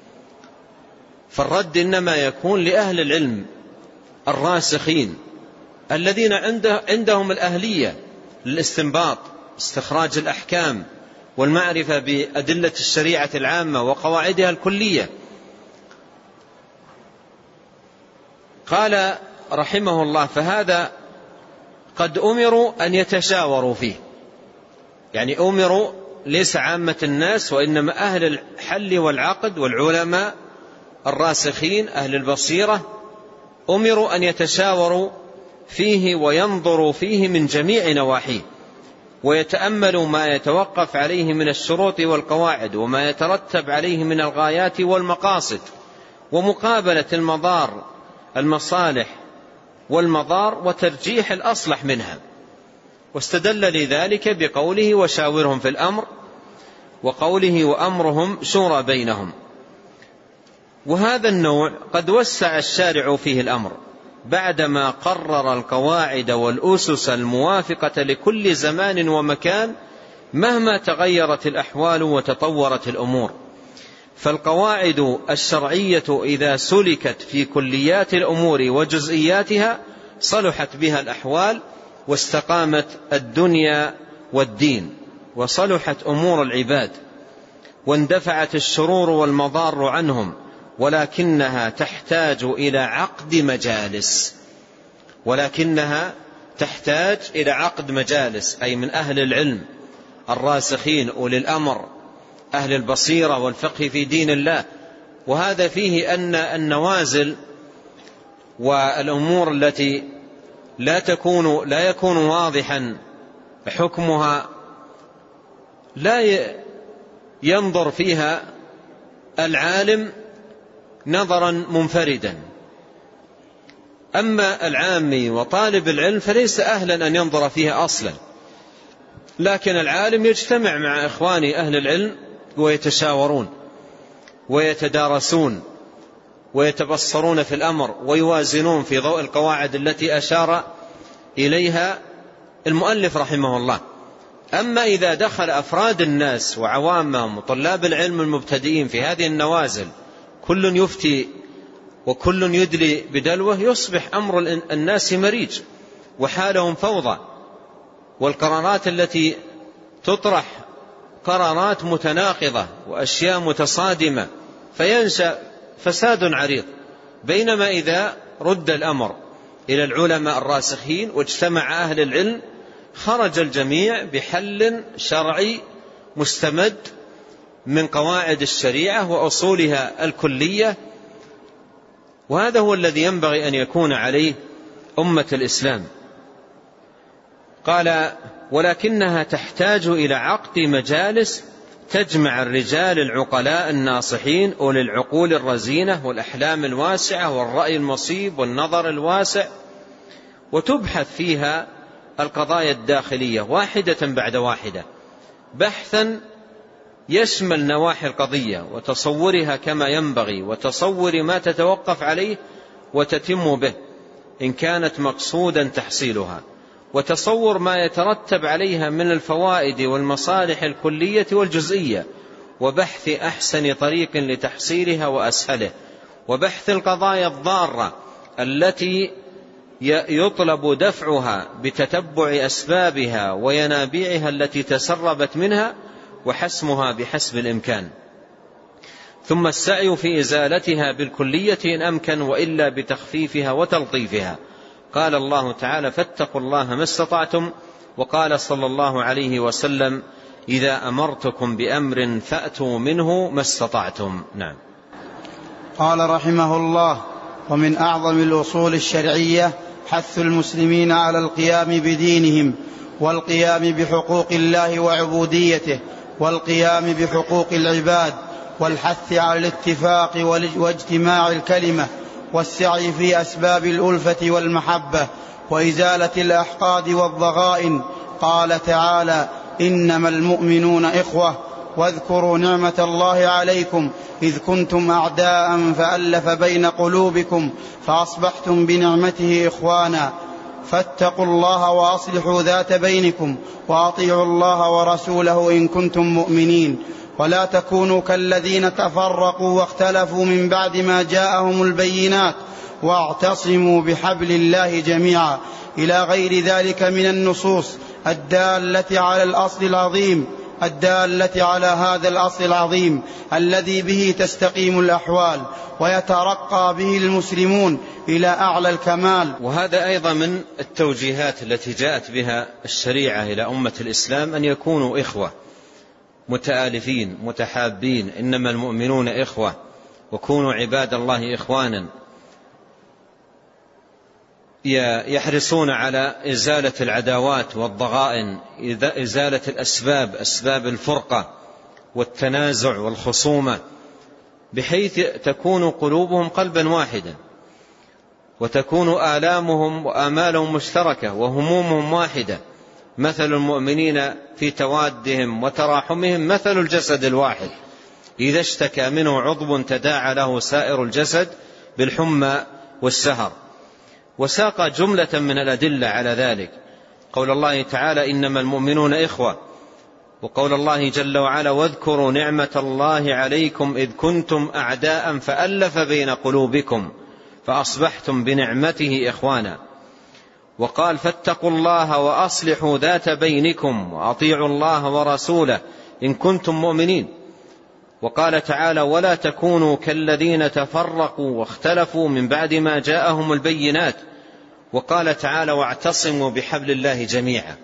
فالرد إنما يكون لأهل العلم الراسخين الذين عندهم الأهلية للاستنباط، استخراج الأحكام والمعرفة بأدلة الشريعة العامة وقواعدها الكلية. قال رحمه الله: فهذا قد أمروا أن يتشاوروا فيه، يعني أمروا ليس عامة الناس وإنما أهل الحل والعقد والعلماء الراسخين أهل البصيرة أمروا أن يتشاوروا فيه وينظروا فيه من جميع نواحيه، ويتأملوا ما يتوقف عليه من الشروط والقواعد وما يترتب عليه من الغايات والمقاصد، ومقابلة المضار المصالح والمضار وترجيح الأصلح منها. واستدل لذلك بقوله: وشاورهم في الأمر، وقوله: وأمرهم شورى بينهم. وهذا النوع قد وسع الشارع فيه الأمر بعدما قرر القواعد والأسس الموافقة لكل زمان ومكان مهما تغيرت الأحوال وتطورت الأمور. فالقواعد الشرعية إذا سلكت في كليات الأمور وجزئياتها صلحت بها الأحوال واستقامت الدنيا والدين وصلحت أمور العباد واندفعت الشرور والمضار عنهم، ولكنها تحتاج إلى عقد مجالس ولكنها تحتاج إلى عقد مجالس أي من أهل العلم الراسخين أولي الأمر أهل البصيرة والفقه في دين الله. وهذا فيه أن النوازل والأمور التي لا تكون لا يكون واضحا حكمها لا ينظر فيها العالم نظرا منفردا، أما العامي وطالب العلم فليس أهلا أن ينظر فيها أصلا، لكن العالم يجتمع مع إخواني أهل العلم ويتشاورون ويتدارسون ويتبصرون في الأمر ويوازنون في ضوء القواعد التي أشار إليها المؤلف رحمه الله. أما إذا دخل أفراد الناس وعوامهم وطلاب العلم المبتدئين في هذه النوازل كل يفتي وكل يدلي بدلوه، يصبح أمر الناس مريج وحالهم فوضى، والقرارات التي تطرح قرارات متناقضة وأشياء متصادمة، فينشأ فساد عريض. بينما إذا رد الأمر إلى العلماء الراسخين واجتمع أهل العلم خرج الجميع بحل شرعي مستمد من قواعد الشريعة وأصولها الكلية. وهذا هو الذي ينبغي أن يكون عليه أمة الإسلام. قال: ولكنها تحتاج إلى عقد مجالس تجمع الرجال العقلاء الناصحين أولي العقول الرزينة والأحلام الواسعة والرأي المصيب والنظر الواسع، وتبحث فيها القضايا الداخلية واحدة بعد واحدة بحثا يشمل نواحي القضية وتصورها كما ينبغي وتصور ما تتوقف عليه وتتم به إن كانت مقصودا تحصيلها، وتصور ما يترتب عليها من الفوائد والمصالح الكلية والجزئية، وبحث أحسن طريق لتحصيلها وأسهله، وبحث القضايا الضارة التي يطلب دفعها بتتبع أسبابها وينابيعها التي تسربت منها، وحسمها بحسب الإمكان، ثم السعي في إزالتها بالكلية إن أمكن، وإلا بتخفيفها وتلطيفها. قال الله تعالى: فاتقوا الله ما استطعتم. وقال صلى الله عليه وسلم: إذا أمرتكم بأمر فأتوا منه ما استطعتم. نعم. قال رحمه الله: ومن أعظم الأصول الشرعية حث المسلمين على القيام بدينهم، والقيام بحقوق الله وعبوديته، والقيام بحقوق العباد، والحث على الاتفاق واجتماع الكلمة، والسعي في أسباب الألفة والمحبة، وإزالة الأحقاد والضغائن. قال تعالى: إنما المؤمنون إخوة، واذكروا نعمة الله عليكم إذ كنتم أعداء فألف بين قلوبكم فأصبحتم بنعمته إخوانا، فاتقوا الله وأصلحوا ذات بينكم، وأطيعوا الله ورسوله إن كنتم مؤمنين، ولا تكونوا كالذين تفرقوا واختلفوا من بعد ما جاءهم البينات، واعتصموا بحبل الله جميعا، إلى غير ذلك من النصوص الدالة على الأصل العظيم الدالة على هذا الأصل العظيم الذي به تستقيم الأحوال ويترقى به المسلمون إلى أعلى الكمال. وهذا أيضا من التوجيهات التي جاءت بها الشريعة إلى أمة الإسلام، أن يكونوا إخوة متآلفين متحابين، إنما المؤمنون إخوة، وكونوا عباد الله إخوانا، يحرصون على إزالة العداوات والضغائن، إزالة الأسباب، أسباب الفرقة والتنازع والخصومة، بحيث تكون قلوبهم قلبا واحدا، وتكون آلامهم وآمالهم مشتركة وهمومهم واحدة. مثل المؤمنين في توادهم وتراحمهم مثل الجسد الواحد، إذا اشتكى منه عضو تداعى له سائر الجسد بالحمى والسهر. وساق جملة من الأدلة على ذلك، قول الله تعالى: إنما المؤمنون إخوة، وقول الله جل وعلا: واذكروا نعمة الله عليكم إذ كنتم أعداء فألف بين قلوبكم فأصبحتم بنعمته إخوانا. وقال: فاتقوا الله وأصلحوا ذات بينكم، وأطيعوا الله ورسوله إن كنتم مؤمنين. وقال تعالى: ولا تكونوا كالذين تفرقوا واختلفوا من بعد ما جاءهم البينات. وقال تعالى: واعتصموا بحبل الله جميعا.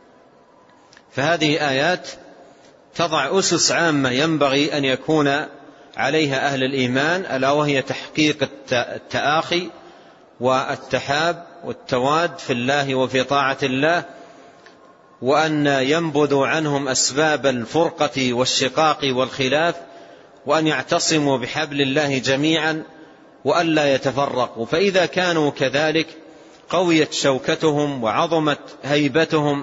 فهذه آيات تضع أسس عامة ينبغي أن يكون عليها أهل الإيمان، ألا وهي تحقيق التآخي والتحاب والتواد في الله وفي طاعة الله، وأن ينبذوا عنهم أسباب الفرقة والشقاق والخلاف، وأن يعتصموا بحبل الله جميعا، وأن لا يتفرقوا. فإذا كانوا كذلك قويت شوكتهم وعظمت هيبتهم،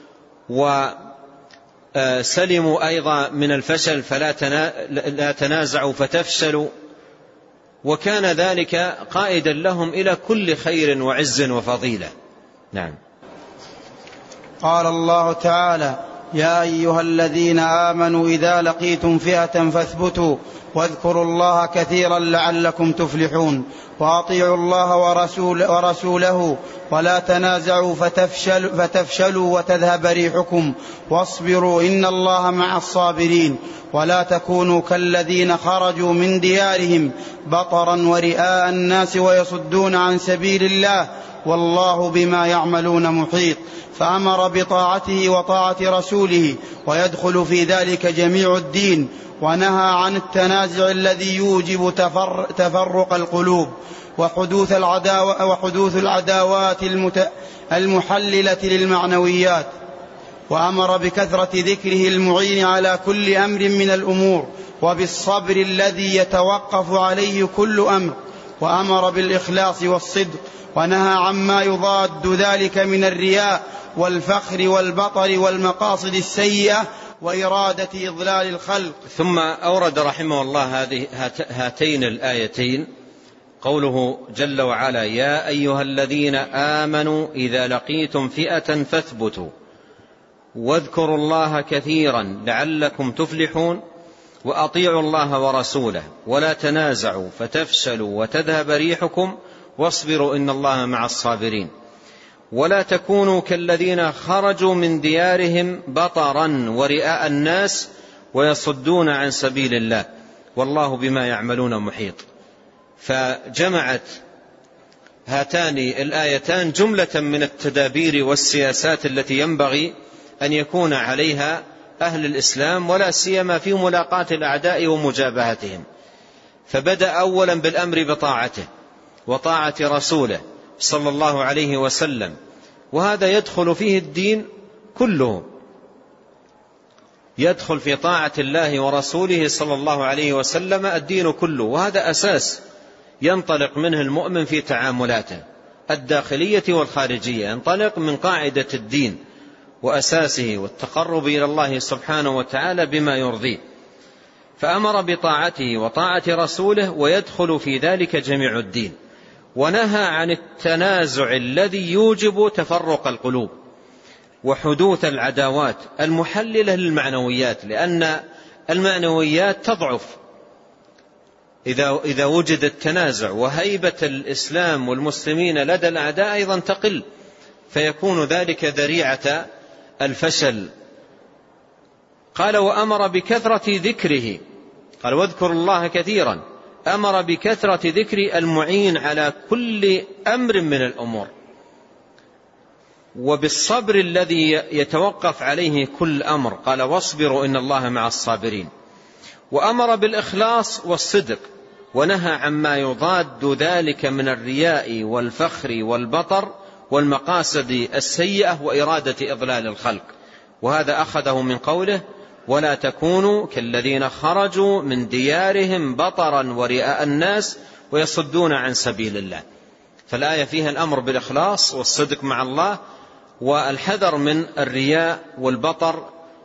وسلموا أيضا من الفشل، فلا تنازعوا فتفشلوا، وكان ذلك قائدا لهم إلى كل خير وعز وفضيلة. نعم. قال الله تعالى: يا أيها الذين آمنوا إذا لقيتم فئة فاثبتوا واذكروا الله كثيرا لعلكم تفلحون، وأطيعوا الله ورسول ورسوله ولا تنازعوا فتفشل فتفشلوا وتذهب ريحكم واصبروا إن الله مع الصابرين، ولا تكونوا كالذين خرجوا من ديارهم بطرا ورئاء الناس ويصدون عن سبيل الله والله بما يعملون محيط. فأمر بطاعته وطاعة رسوله، ويدخل في ذلك جميع الدين، ونهى عن التنازع الذي يوجب تفر تفرق القلوب وحدوث, العداوة وحدوث العداوات المحللة للمعنويات، وأمر بكثرة ذكره المعين على كل أمر من الأمور، وبالصبر الذي يتوقف عليه كل أمر، وأمر بالإخلاص والصدق، ونهى عما يضاد ذلك من الرياء والفخر والبطر والمقاصد السيئة وإرادة إضلال الخلق. ثم أورد رحمه الله هذه هاتين الآيتين قوله جل وعلا: يا أيها الذين آمنوا إذا لقيتم فئة فاثبتوا واذكروا الله كثيرا لعلكم تفلحون وأطيعوا الله ورسوله ولا تنازعوا فتفشلوا وتذهب ريحكم واصبروا إن الله مع الصابرين ولا تكونوا كالذين خرجوا من ديارهم بطرا ورئاء الناس ويصدون عن سبيل الله والله بما يعملون محيط. فجمعت هاتان الآيتان جملة من التدابير والسياسات التي ينبغي أن يكون عليها أهل الإسلام ولا سيما في ملاقاة الأعداء ومجابهتهم. فبدأ أولا بالأمر بطاعته وطاعة رسوله صلى الله عليه وسلم، وهذا يدخل فيه الدين كله، يدخل في طاعة الله ورسوله صلى الله عليه وسلم الدين كله، وهذا أساس ينطلق منه المؤمن في تعاملاته الداخلية والخارجية، ينطلق من قاعدة الدين وأساسه والتقرب إلى الله سبحانه وتعالى بما يرضيه. فأمر بطاعته وطاعة رسوله ويدخل في ذلك جميع الدين، ونهى عن التنازع الذي يوجب تفرق القلوب وحدوث العداوات المحللة للمعنويات، لأن المعنويات تضعف إذا إذا وجد التنازع، وهيبة الإسلام والمسلمين لدى الأعداء أيضا تقل، فيكون ذلك ذريعة الفشل. قال: وأمر بكثرة ذكره، قال: واذكروا الله كثيرا، أمر بكثرة ذكر المعين على كل أمر من الأمور، وبالصبر الذي يتوقف عليه كل أمر، قال: واصبروا إن الله مع الصابرين. وأمر بالإخلاص والصدق، ونهى عما يضاد ذلك من الرياء والفخر والبطر والمقاصد السيئة وإرادة إضلال الخلق، وهذا أخذه من قوله: ولا تكونوا كالذين خرجوا من ديارهم بطرا ورئاء الناس ويصدون عن سبيل الله. فالآية فيها الأمر بالإخلاص والصدق مع الله، والحذر من الرياء والبطر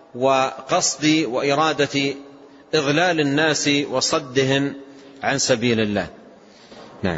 وقصد وإرادة إضلال الناس وصدهم عن سبيل الله. نعم.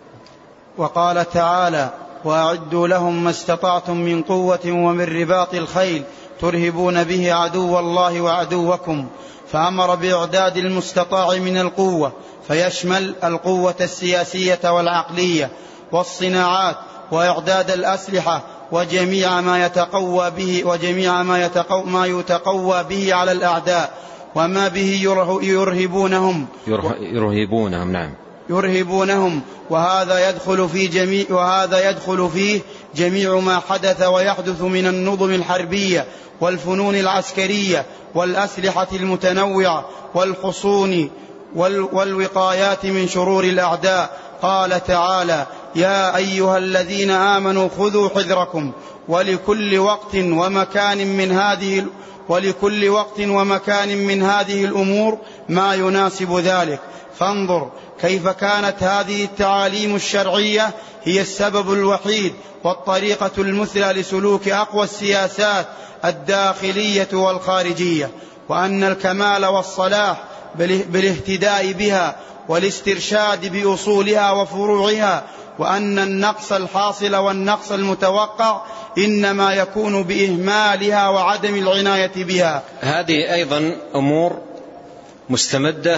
وقال تعالى: وأعدوا لهم ما استطعتم من قوة ومن رباط الخيل ترهبون به عدو الله وعدوكم. فأمر بإعداد المستطاع من القوة، فيشمل القوة السياسية والعقلية والصناعات، وإعداد الأسلحة وجميع ما يتقوى به وجميع ما يتقوى, ما يتقوى به على الأعداء، وما به يرهبونهم يرهبونهم نعم يرهبونهم وهذا يدخل في جميع وهذا يدخل فيه جميع ما حدث ويحدث من النظم الحربية والفنون العسكرية والأسلحة المتنوعة والحصون والوقايات من شرور الأعداء. قال تعالى: يا أيها الذين آمنوا خذوا حذركم ولكل وقت ومكان من هذه ولكل وقت ومكان من هذه الأمور ما يناسب ذلك. فانظر كيف كانت هذه التعاليم الشرعية هي السبب الوحيد والطريقة المثلى لسلوك أقوى السياسات الداخلية والخارجية، وأن الكمال والصلاح بالاهتداء بها والاسترشاد بأصولها وفروعها، وأن النقص الحاصل والنقص المتوقع إنما يكون بإهمالها وعدم العناية بها. هذه أيضا أمور مستمدة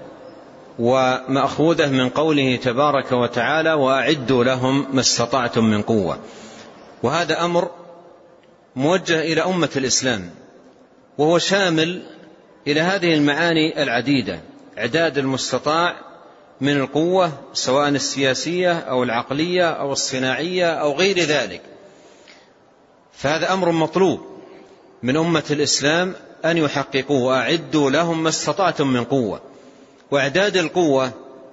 ومأخوذة من قوله تبارك وتعالى: وأعدوا لهم ما استطعتم من قوة. وهذا أمر موجه إلى أمة الإسلام، وهو شامل إلى هذه المعاني العديدة: إعداد المستطاع من القوة سواء السياسية أو العقلية أو الصناعية أو غير ذلك. فهذا أمر مطلوب من أمة الإسلام أن يحققوه: وأعدوا لهم ما استطعتم من قوة. وإعداد القوة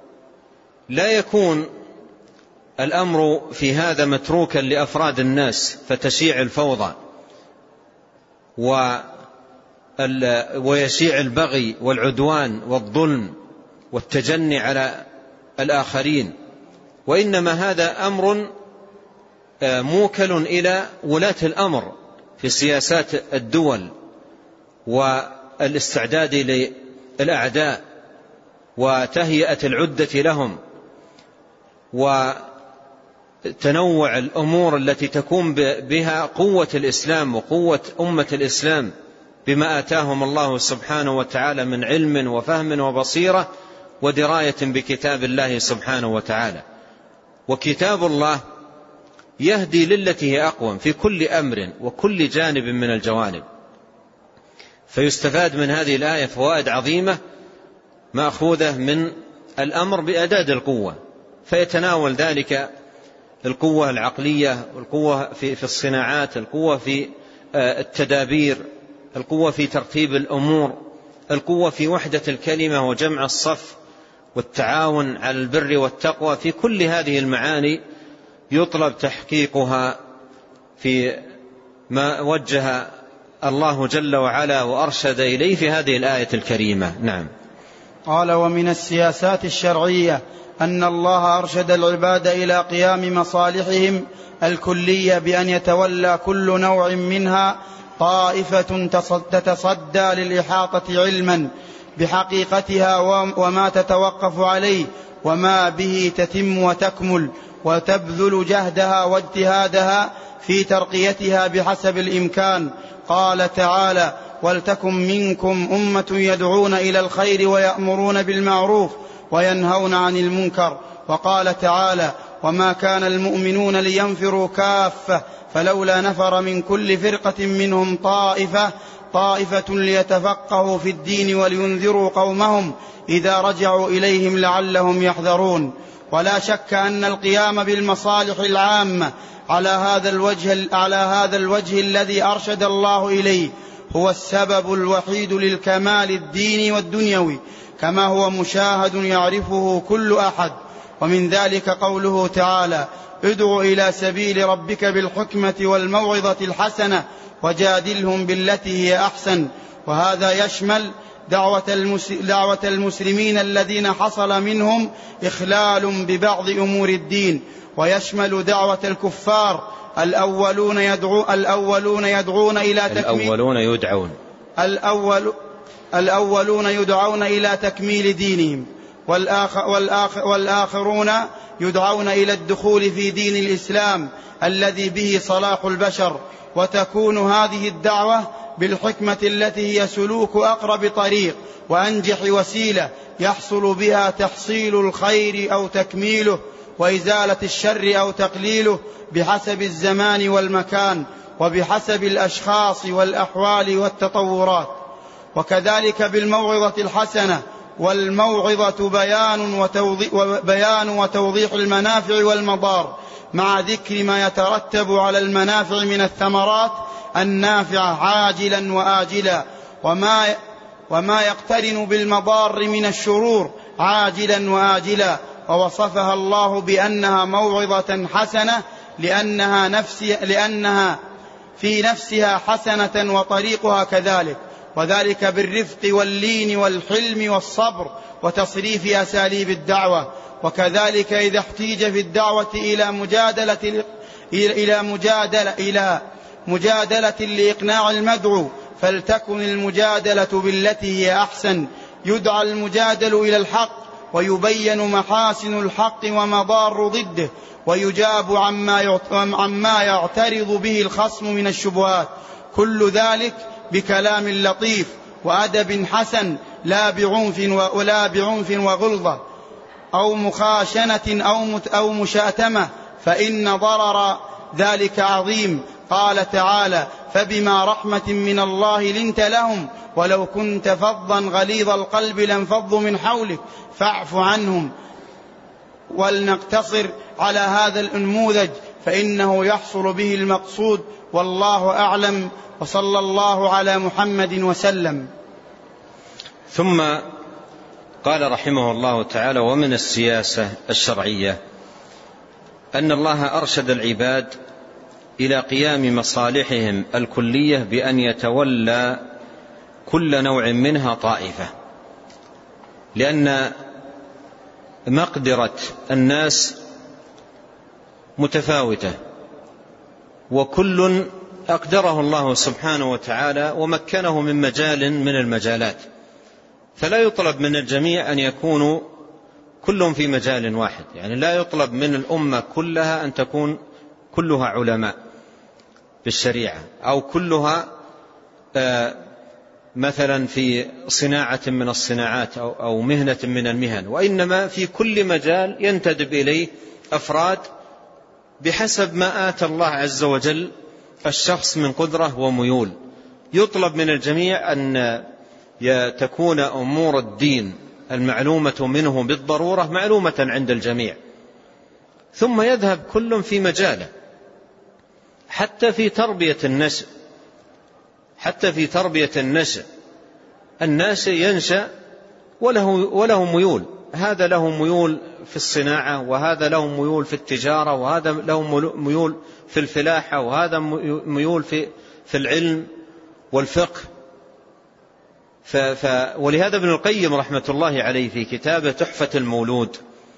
لا يكون الأمر في هذا متروكا لأفراد الناس فتشيع الفوضى ويشيع البغي والعدوان والظلم والتجني على الآخرين، وإنما هذا أمر موكل إلى ولاة الأمر في سياسات الدول والاستعداد للأعداء وتهيئة العدة لهم. وتنوع الأمور التي تكون بها قوة الإسلام وقوة أمة الإسلام بما آتاهم الله سبحانه وتعالى من علم وفهم وبصيرة ودراية بكتاب الله سبحانه وتعالى. وكتاب الله يهدي للتي هي أقوم في كل أمر وكل جانب من الجوانب. فيستفاد من هذه الآية فوائد عظيمة مأخوذة من الأمر بأداة القوة، فيتناول ذلك القوة العقلية والقوة في الصناعات، القوة في التدابير، القوة في ترتيب الأمور، القوة في وحدة الكلمة وجمع الصف والتعاون على البر والتقوى. في كل هذه المعاني يطلب تحقيقها في ما وجه الله جل وعلا وأرشد إليه في هذه الآية الكريمة. نعم. قال: ومن السياسات الشرعية أن الله أرشد العباد إلى قيام مصالحهم الكلية بأن يتولى كل نوع منها طائفة تتصدى للإحاطة علما بحقيقتها وما تتوقف عليه وما به تتم وتكمل، وتبذل جهدها واجتهادها في ترقيتها بحسب الإمكان. قال تعالى: ولتكن منكم أمة يدعون إلى الخير ويأمرون بالمعروف وينهون عن المنكر. وقال تعالى: وما كان المؤمنون لينفروا كافة فلولا نفر من كل فرقة منهم طائفة طائفة ليتفقهوا في الدين ولينذروا قومهم إذا رجعوا إليهم لعلهم يحذرون. ولا شك أن القيام بالمصالح العامة على هذا الوجه, على هذا الوجه الذي أرشد الله إليه هو السبب الوحيد للكمال الديني والدنيوي، كما هو مشاهد يعرفه كل أحد. ومن ذلك قوله تعالى: ادع إلى سبيل ربك بالحكمة والموعظة الحسنة وجادلهم بالتي هي أحسن. وهذا يشمل دعوة المسلمين الذين حصل منهم إخلال ببعض أمور الدين، ويشمل دعوة الكفار الأولون, يدعو الأولون يدعون إلى تكميل الأولون يدعون الأول الأولون يدعون إلى تكميل دينهم، والآخر والآخر والآخرون يدعون إلى الدخول في دين الإسلام الذي به صلاح البشر. وتكون هذه الدعوة بالحكمة التي هي سلوك أقرب طريق وأنجح وسيلة يحصل بها تحصيل الخير أو تكميله، وإزالة الشر أو تقليله، بحسب الزمان والمكان وبحسب الأشخاص والأحوال والتطورات. وكذلك بالموعظة الحسنة، والموعظة بيان وتوضيح, بيان وتوضيح المنافع والمضار مع ذكر ما يترتب على المنافع من الثمرات النافعة عاجلا وآجلا، وما وما يقترن بالمضار من الشرور عاجلا وآجلا. ووصفها الله بأنها موعظة حسنة لأنها, نفسي لأنها في نفسها حسنة وطريقها كذلك، وذلك بالرفق واللين والحلم والصبر وتصريف أساليب الدعوة. وكذلك إذا احتيج في الدعوة إلى مجادلة إلى مجادلة إلى مجادلة لإقناع المدعو فلتكن المجادلة بالتي هي أحسن، يدعى المجادل إلى الحق ويبين محاسن الحق ومضار ضده، ويجاب عما يعترض به الخصم من الشبهات، كل ذلك بكلام لطيف وأدب حسن لا بعنف ولا بعنف وغلظة أو مخاشنة أو مشاتمة، فإن ضرر ذلك عظيم. قال تعالى: فبما رحمة من الله لنت لهم ولو كنت فظا غليظ القلب لانفضوا من حولك فاعف عنهم. ولنقتصر على هذا النموذج فإنه يحصل به المقصود، والله أعلم، وصلى الله على محمد وسلم. ثم قال رحمه الله تعالى: ومن السياسة الشرعية أن الله أرشد العباد إلى قيام مصالحهم الكلية بأن يتولى كل نوع منها طائفة، لأن مقدرة الناس متفاوتة، وكل أقدره الله سبحانه وتعالى ومكنه من مجال من المجالات، فلا يطلب من الجميع أن يكونوا كلهم في مجال واحد، يعني لا يطلب من الأمة كلها أن تكون كلها علماء بالشريعة أو كلها مثلا في صناعة من الصناعات أو مهنة من المهن، وإنما في كل مجال ينتدب إليه أفراد بحسب ما آتى الله عز وجل الشخص من قدرة وميول. يطلب من الجميع أن تكون أمور الدين المعلومة منه بالضرورة معلومة عند الجميع، ثم يذهب كل في مجاله. حتى في تربية النشء حتى في تربية النشء الناشئ ينشأ وله, وله ميول، هذا له ميول في الصناعة، وهذا له ميول في التجارة، وهذا له ميول في الفلاحة، وهذا ميول في, في العلم والفقه. ف ف ولهذا ابن القيم رحمة الله عليه في كتابه تحفة المولود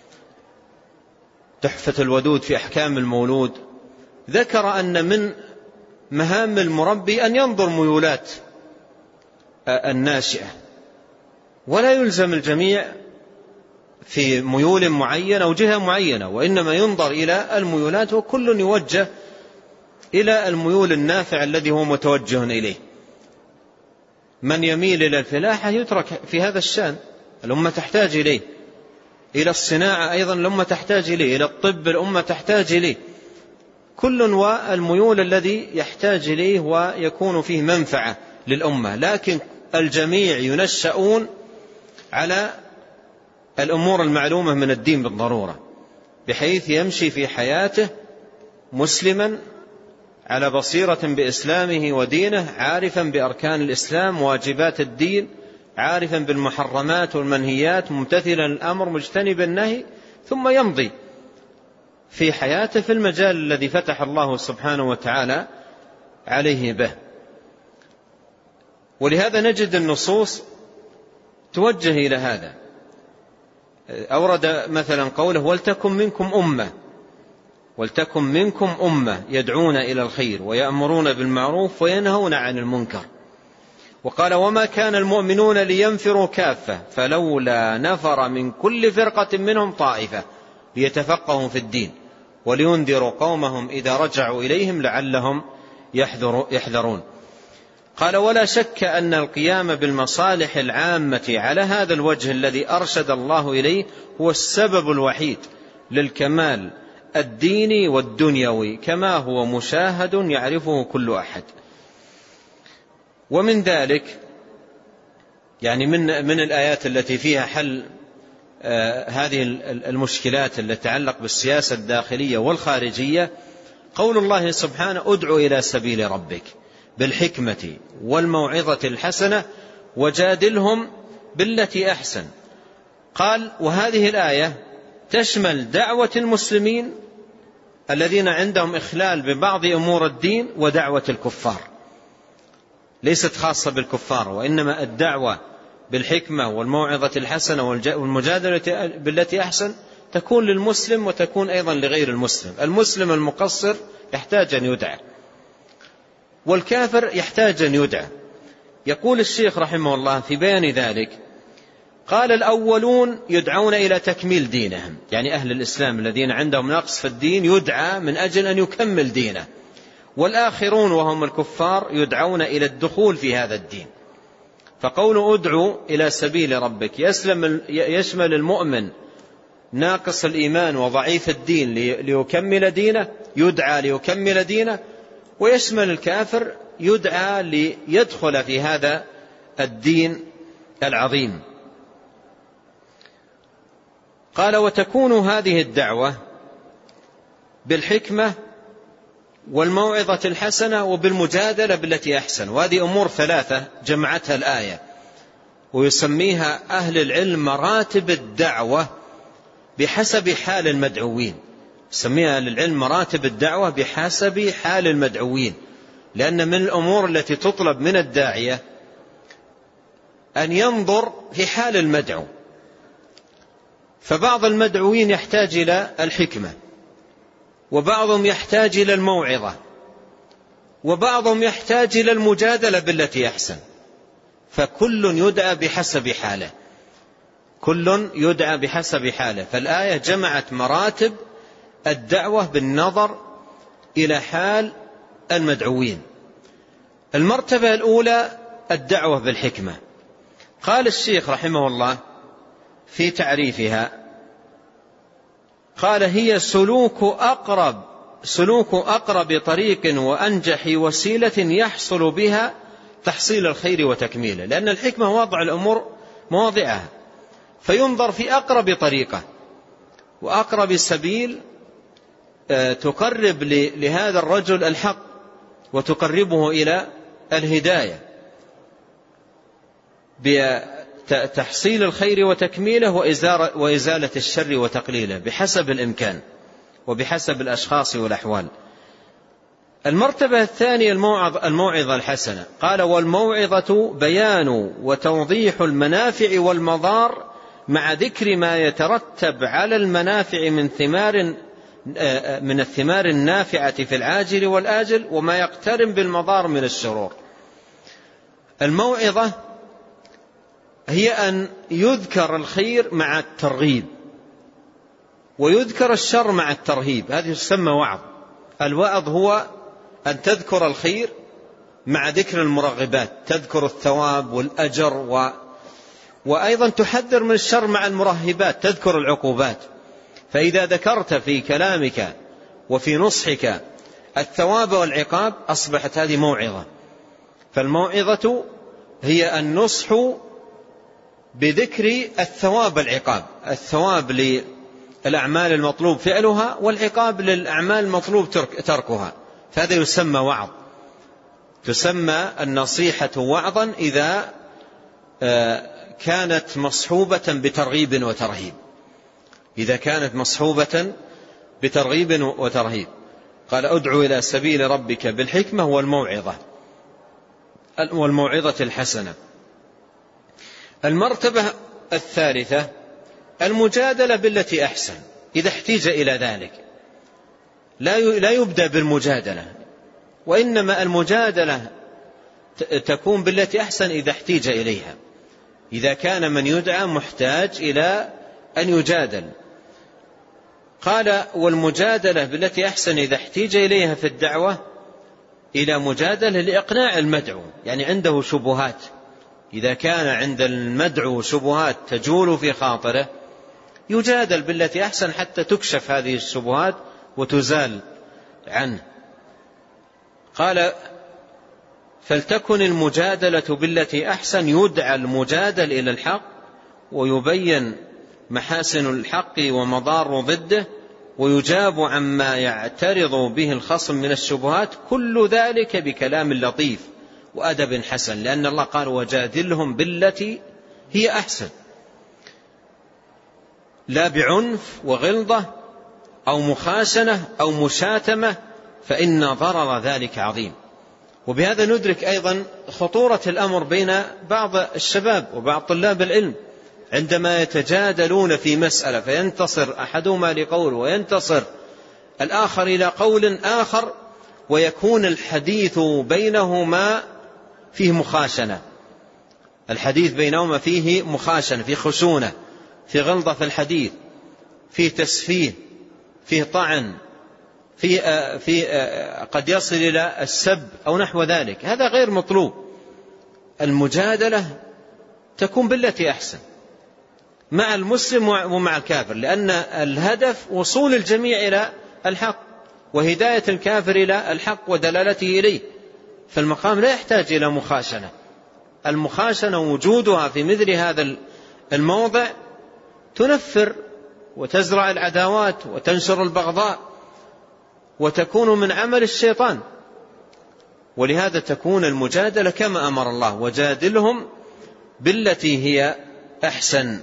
تحفة الودود في أحكام المولود ذكر أن من مهام المربي أن ينظر ميولات الناشئة، ولا يلزم الجميع في ميول معينة أو جهة معينة، وإنما ينظر إلى الميولات، وكل يوجه إلى الميول النافع الذي هو متوجه إليه. من يميل إلى الفلاحة يترك في هذا الشأن، الأمة تحتاج إليه. إلى الصناعة أيضا الأمة تحتاج إليه. إلى الطب الأمة تحتاج إليه. كل والميول الذي يحتاج إليه ويكون فيه منفعة للأمة، لكن الجميع ينشأون على الأمور المعلومة من الدين بالضرورة، بحيث يمشي في حياته مسلما على بصيرة بإسلامه ودينه، عارفا بأركان الإسلام واجبات الدين، عارفا بالمحرمات والمنهيات، ممتثلا الأمر مجتنبا النهي، ثم يمضي في حياته في المجال الذي فتح الله سبحانه وتعالى عليه به. ولهذا نجد النصوص توجه إلى هذا. أورد مثلا قوله ولتكن منكم أمة ولتكن منكم أمة يدعون إلى الخير ويأمرون بالمعروف وينهون عن المنكر. وقال وما كان المؤمنون لينفروا كافة فلولا نفر من كل فرقة منهم طائفة ليتفقهوا في الدين ولينذروا قومهم إذا رجعوا إليهم لعلهم يحذرون. قال ولا شك أن القيام بالمصالح العامة على هذا الوجه الذي أرشد الله إليه هو السبب الوحيد للكمال الديني والدنيوي، كما هو مشاهد يعرفه كل أحد. ومن ذلك يعني من من الآيات التي فيها حل آه هذه المشكلات التي تتعلق بالسياسة الداخلية والخارجية قول الله سبحانه ادع إلى سبيل ربك بالحكمة والموعظة الحسنة وجادلهم بالتي أحسن. قال وهذه الآية تشمل دعوة المسلمين الذين عندهم إخلال ببعض أمور الدين ودعوة الكفار، ليست خاصة بالكفار، وإنما الدعوة بالحكمة والموعظة الحسنة والمجادلة بالتي أحسن تكون للمسلم وتكون أيضا لغير المسلم. المسلم المقصر يحتاج أن يدعى، والكافر يحتاج أن يدعى. يقول الشيخ رحمه الله في بيان ذلك قال الأولون يدعون إلى تكميل دينهم، يعني أهل الإسلام الذين عندهم نقص في الدين يدعى من أجل أن يكمل دينه، والآخرون وهم الكفار يدعون إلى الدخول في هذا الدين. فقول ادعوا إلى سبيل ربك يسلم يشمل المؤمن ناقص الإيمان وضعيف الدين ليكمل دينه، يدعى ليكمل دينه، ويشمل الكافر يدعى ليدخل في هذا الدين العظيم. قال وتكون هذه الدعوة بالحكمة والموعظة الحسنة وبالمجادلة بالتي أحسن، وهذه أمور ثلاثة جمعتها الآية، ويسميها أهل العلم مراتب الدعوة بحسب حال المدعوين. يسميها أهل العلم مراتب الدعوة بحسب حال المدعوين، لأن من الأمور التي تطلب من الداعية أن ينظر في حال المدعو. فبعض المدعوين يحتاج إلى الحكمة، وبعضهم يحتاج إلى الموعظة، وبعضهم يحتاج إلى المجادلة بالتي أحسن، فكل يدعى بحسب حاله. كل يدعى بحسب حاله. فالآية جمعت مراتب الدعوة بالنظر إلى حال المدعوين. المرتبة الأولى الدعوة بالحكمة. قال الشيخ رحمه الله في تعريفها، قال: هي سلوك أقرب سلوك أقرب طريق وأنجح وسيلة يحصل بها تحصيل الخير وتكميله. لأن الحكمة وضع الأمور مواضعها، فينظر في أقرب طريقة وأقرب سبيل تقرب لهذا الرجل الحق وتقربه إلى الهداية بتحصيل الخير وتكميله وإزالة الشر وتقليله بحسب الإمكان وبحسب الأشخاص والأحوال. المرتبة الثانية الموعظة الحسنة. قال: والموعظة بيان وتوضيح المنافع والمضار مع ذكر ما يترتب على المنافع من ثمار من الثمار النافعة في العاجل والآجل وما يقترن بالمضار من الشرور. الموعظة هي أن يذكر الخير مع الترغيب ويذكر الشر مع الترهيب، هذه تسمى وعظ. الوعظ هو أن تذكر الخير مع ذكر المرغبات، تذكر الثواب والأجر و... وأيضا تحذر من الشر مع المرهبات، تذكر العقوبات. فإذا ذكرت في كلامك وفي نصحك الثواب والعقاب أصبحت هذه موعظة. فالموعظة هي النصح بذكر الثواب والعقاب، الثواب للأعمال المطلوب فعلها والعقاب للأعمال المطلوب تركها، فهذا يسمى وعظ. تسمى النصيحة وعظا إذا كانت مصحوبة بترغيب وترهيب، إذا كانت مصحوبة بترغيب وترهيب. قال: ادعو إلى سبيل ربك بالحكمة والموعظة والموعظة الحسنة. المرتبة الثالثة المجادلة بالتي أحسن إذا احتيج إلى ذلك. لا يبدأ بالمجادلة، وإنما المجادلة تكون بالتي أحسن إذا احتيج إليها، إذا كان من يدعى محتاج إلى أن يجادل. قال: والمجادلة بالتي أحسن إذا احتيج إليها في الدعوة إلى مجادلة لإقناع المدعو، يعني عنده شبهات. إذا كان عند المدعو شبهات تجول في خاطره يجادل بالتي أحسن حتى تكشف هذه الشبهات وتزال عنه. قال: فلتكن المجادلة بالتي أحسن، يدعى المجادل إلى الحق ويبين محاسن الحق ومضار ضده ويجاب عما يعترض به الخصم من الشبهات، كل ذلك بكلام لطيف وأدب حسن، لأن الله قال: وجادلهم بالتي هي أحسن، لا بعنف وغلظة أو مخاشنة أو مشاتمة، فإن ضرر ذلك عظيم. وبهذا ندرك أيضا خطورة الأمر بين بعض الشباب وبعض طلاب العلم عندما يتجادلون في مسألة فينتصر أحدهما لقول وينتصر الآخر إلى قول آخر، ويكون الحديث بينهما فيه مخاشنة، الحديث بينهما فيه مخاشنة، فيه خشونة، فيه غلظة في الحديث، فيه تسفيه، فيه طعن، في في قد يصل إلى السب أو نحو ذلك. هذا غير مطلوب. المجادلة تكون بالتي أحسن مع المسلم ومع الكافر، لأن الهدف وصول الجميع إلى الحق وهداية الكافر إلى الحق ودلالته إليه. فالمقام لا يحتاج إلى مخاشنة. المخاشنة وجودها في مثل هذا الموضع تنفر وتزرع العداوات وتنشر البغضاء وتكون من عمل الشيطان. ولهذا تكون المجادلة كما أمر الله: وجادلهم بالتي هي أحسن.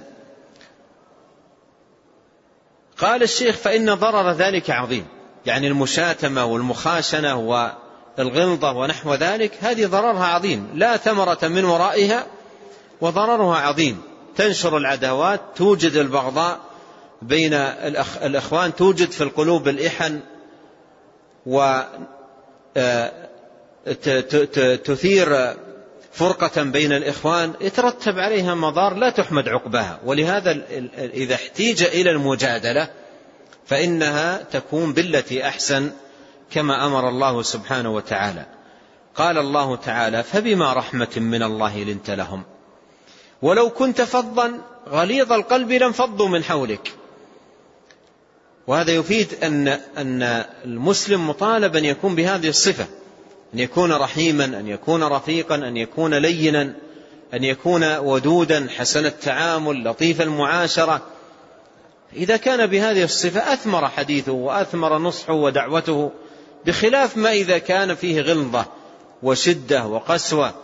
قال الشيخ: فإن ضرر ذلك عظيم، يعني المشاتمة والمخاشنة والغلظة ونحو ذلك هذه ضررها عظيم، لا ثمرة من ورائها وضررها عظيم. تنشر العداوات، توجد البغضاء بين الأخوان، توجد في القلوب الإحن، وتثير فرقة بين الإخوان يترتب عليها مضار لا تحمد عقبها. ولهذا إذا احتيج إلى المجادلة فإنها تكون بالتي أحسن كما أمر الله سبحانه وتعالى. قال الله تعالى: فبما رحمة من الله لنت لهم ولو كنت فظا غليظ القلب لانفضوا من حولك. وهذا يفيد أن أن المسلم مطالب أن يكون بهذه الصفة، أن يكون رحيما، أن يكون رفيقا، أن يكون لينا، أن يكون ودودا حسن التعامل لطيف المعاشرة. إذا كان بهذه الصفة أثمر حديثه وأثمر نصحه ودعوته، بخلاف ما إذا كان فيه غلظة وشدة وقسوة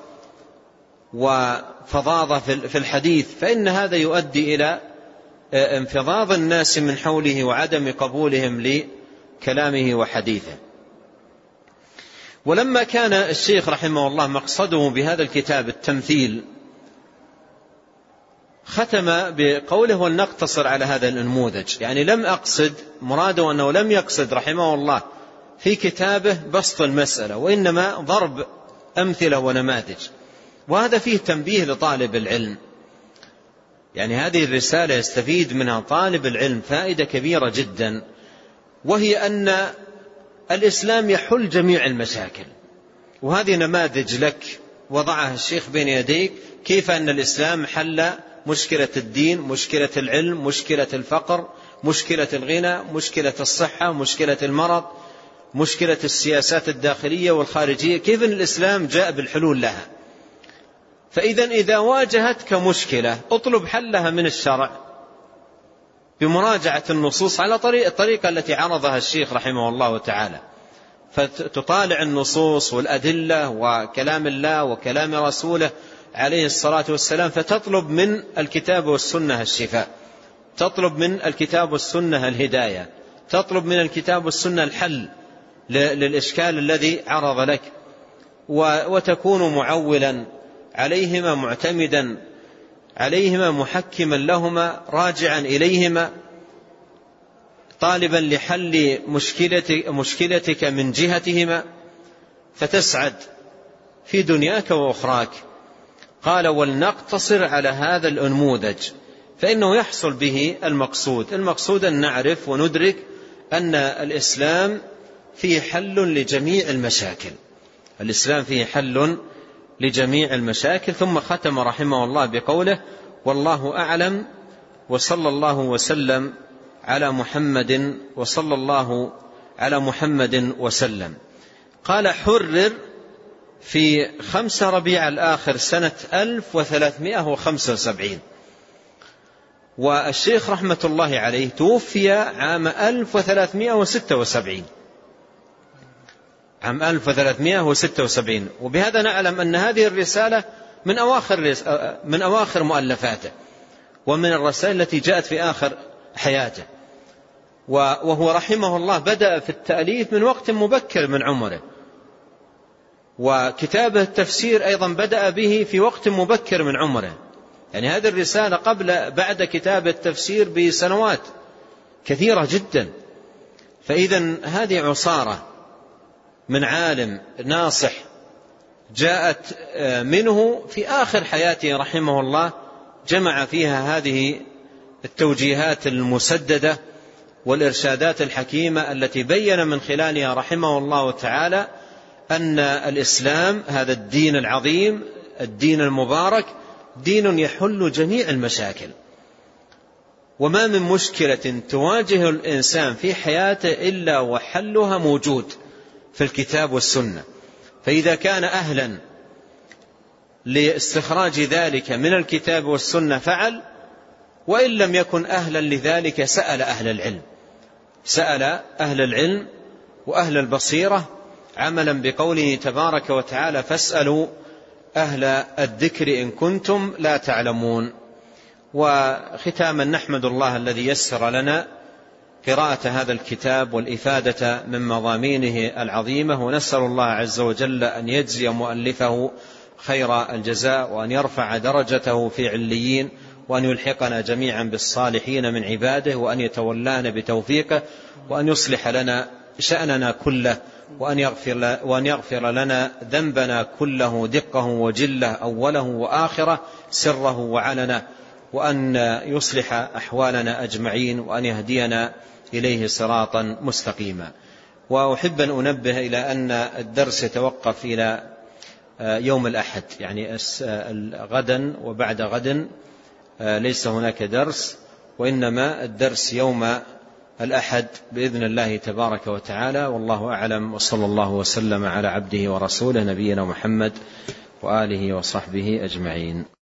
وفظاظة في الحديث، فإن هذا يؤدي إلى انفضاض الناس من حوله وعدم قبولهم لكلامه وحديثه. ولما كان الشيخ رحمه الله مقصده بهذا الكتاب التمثيل، ختم بقوله: ولنقتصر على هذا النموذج. يعني لم أقصد، مراده أنه لم يقصد رحمه الله في كتابه بسط المسألة، وإنما ضرب أمثلة ونماذج. وهذا فيه تنبيه لطالب العلم، يعني هذه الرسالة يستفيد منها طالب العلم فائدة كبيرة جدا، وهي أن الإسلام يحل جميع المشاكل. وهذه نماذج لك وضعها الشيخ بين يديك، كيف أن الإسلام حل مشكلة الدين، مشكلة العلم، مشكلة الفقر، مشكلة الغنى، مشكلة الصحة، مشكلة المرض، مشكلة السياسات الداخلية والخارجية، كيف أن الإسلام جاء بالحلول لها. فإذا إذا واجهتك مشكلة اطلب حلها من الشرع بمراجعة النصوص على طريق الطريقة التي عرضها الشيخ رحمه الله تعالى، فتطالع النصوص والأدلة وكلام الله وكلام رسوله عليه الصلاة والسلام، فتطلب من الكتاب والسنة الشفاء، تطلب من الكتاب والسنة الهداية، تطلب من الكتاب والسنة الحل للإشكال الذي عرض لك، وتكون معولا عليهما، معتمدا عليهما، محكما لهما، راجعا إليهما، طالبا لحل مشكلتك, مشكلتك من جهتهما، فتسعد في دنياك وأخراك. قال: ولنقتصر على هذا النموذج، فإنه يحصل به المقصود. المقصود أن نعرف وندرك أن الإسلام فيه حل لجميع المشاكل، الإسلام فيه حل لجميع المشاكل. ثم ختم رحمه الله بقوله: والله أعلم، وصلى الله وسلم على محمد، وصلى الله على محمد وسلم. قال: حرر في خمسة ربيع الآخر سنة ألف وثلاثمائة وخمسة وسبعين، والشيخ رحمة الله عليه توفي عام ألف وثلاثمائة وستة وسبعين، عام ألف وثلاثمائة وستة وسبعين. وبهذا نعلم أن هذه الرسالة من أواخر من أواخر مؤلفاته، ومن الرسائل التي جاءت في آخر حياته. وهو رحمه الله بدأ في التأليف من وقت مبكر من عمره، وكتابه التفسير أيضا بدأ به في وقت مبكر من عمره. يعني هذه الرسالة قبل بعد كتاب التفسير بسنوات كثيرة جدا. فإذا هذه عصارة من عالم ناصح جاءت منه في آخر حياته رحمه الله، جمع فيها هذه التوجيهات المسددة والإرشادات الحكيمة التي بين من خلالها رحمه الله تعالى أن الإسلام هذا الدين العظيم، الدين المبارك، دين يحل جميع المشاكل. وما من مشكلة تواجه الإنسان في حياته إلا وحلها موجود في الكتاب والسنة. فإذا كان أهلا لاستخراج ذلك من الكتاب والسنة فعل، وإن لم يكن أهلا لذلك سأل أهل العلم، سأل أهل العلم وأهل البصيرة، عملا بقوله تبارك وتعالى: فاسألوا أهل الذكر إن كنتم لا تعلمون. وختاما نحمد الله الذي يسر لنا قراءة هذا الكتاب والإفادة من مضامينه العظيمة، ونسأل الله عز وجل أن يجزي مؤلفه خير الجزاء، وأن يرفع درجته في عليين، وأن يلحقنا جميعا بالصالحين من عباده، وأن يتولانا بتوفيقه، وأن يصلح لنا شأننا كله، وأن يغفر, وأن يغفر لنا ذنبنا كله دقه وجله أوله وآخره سره وعلنه، وأن يصلح أحوالنا أجمعين، وأن يهدينا إليه صراطا مستقيما. وأحب أن أنبه إلى أن الدرس يتوقف إلى يوم الأحد، يعني غدا وبعد غد ليس هناك درس، وإنما الدرس يوم الأحد بإذن الله تبارك وتعالى. والله أعلم، وصلى الله وسلم على عبده ورسوله نبينا محمد وآله وصحبه أجمعين.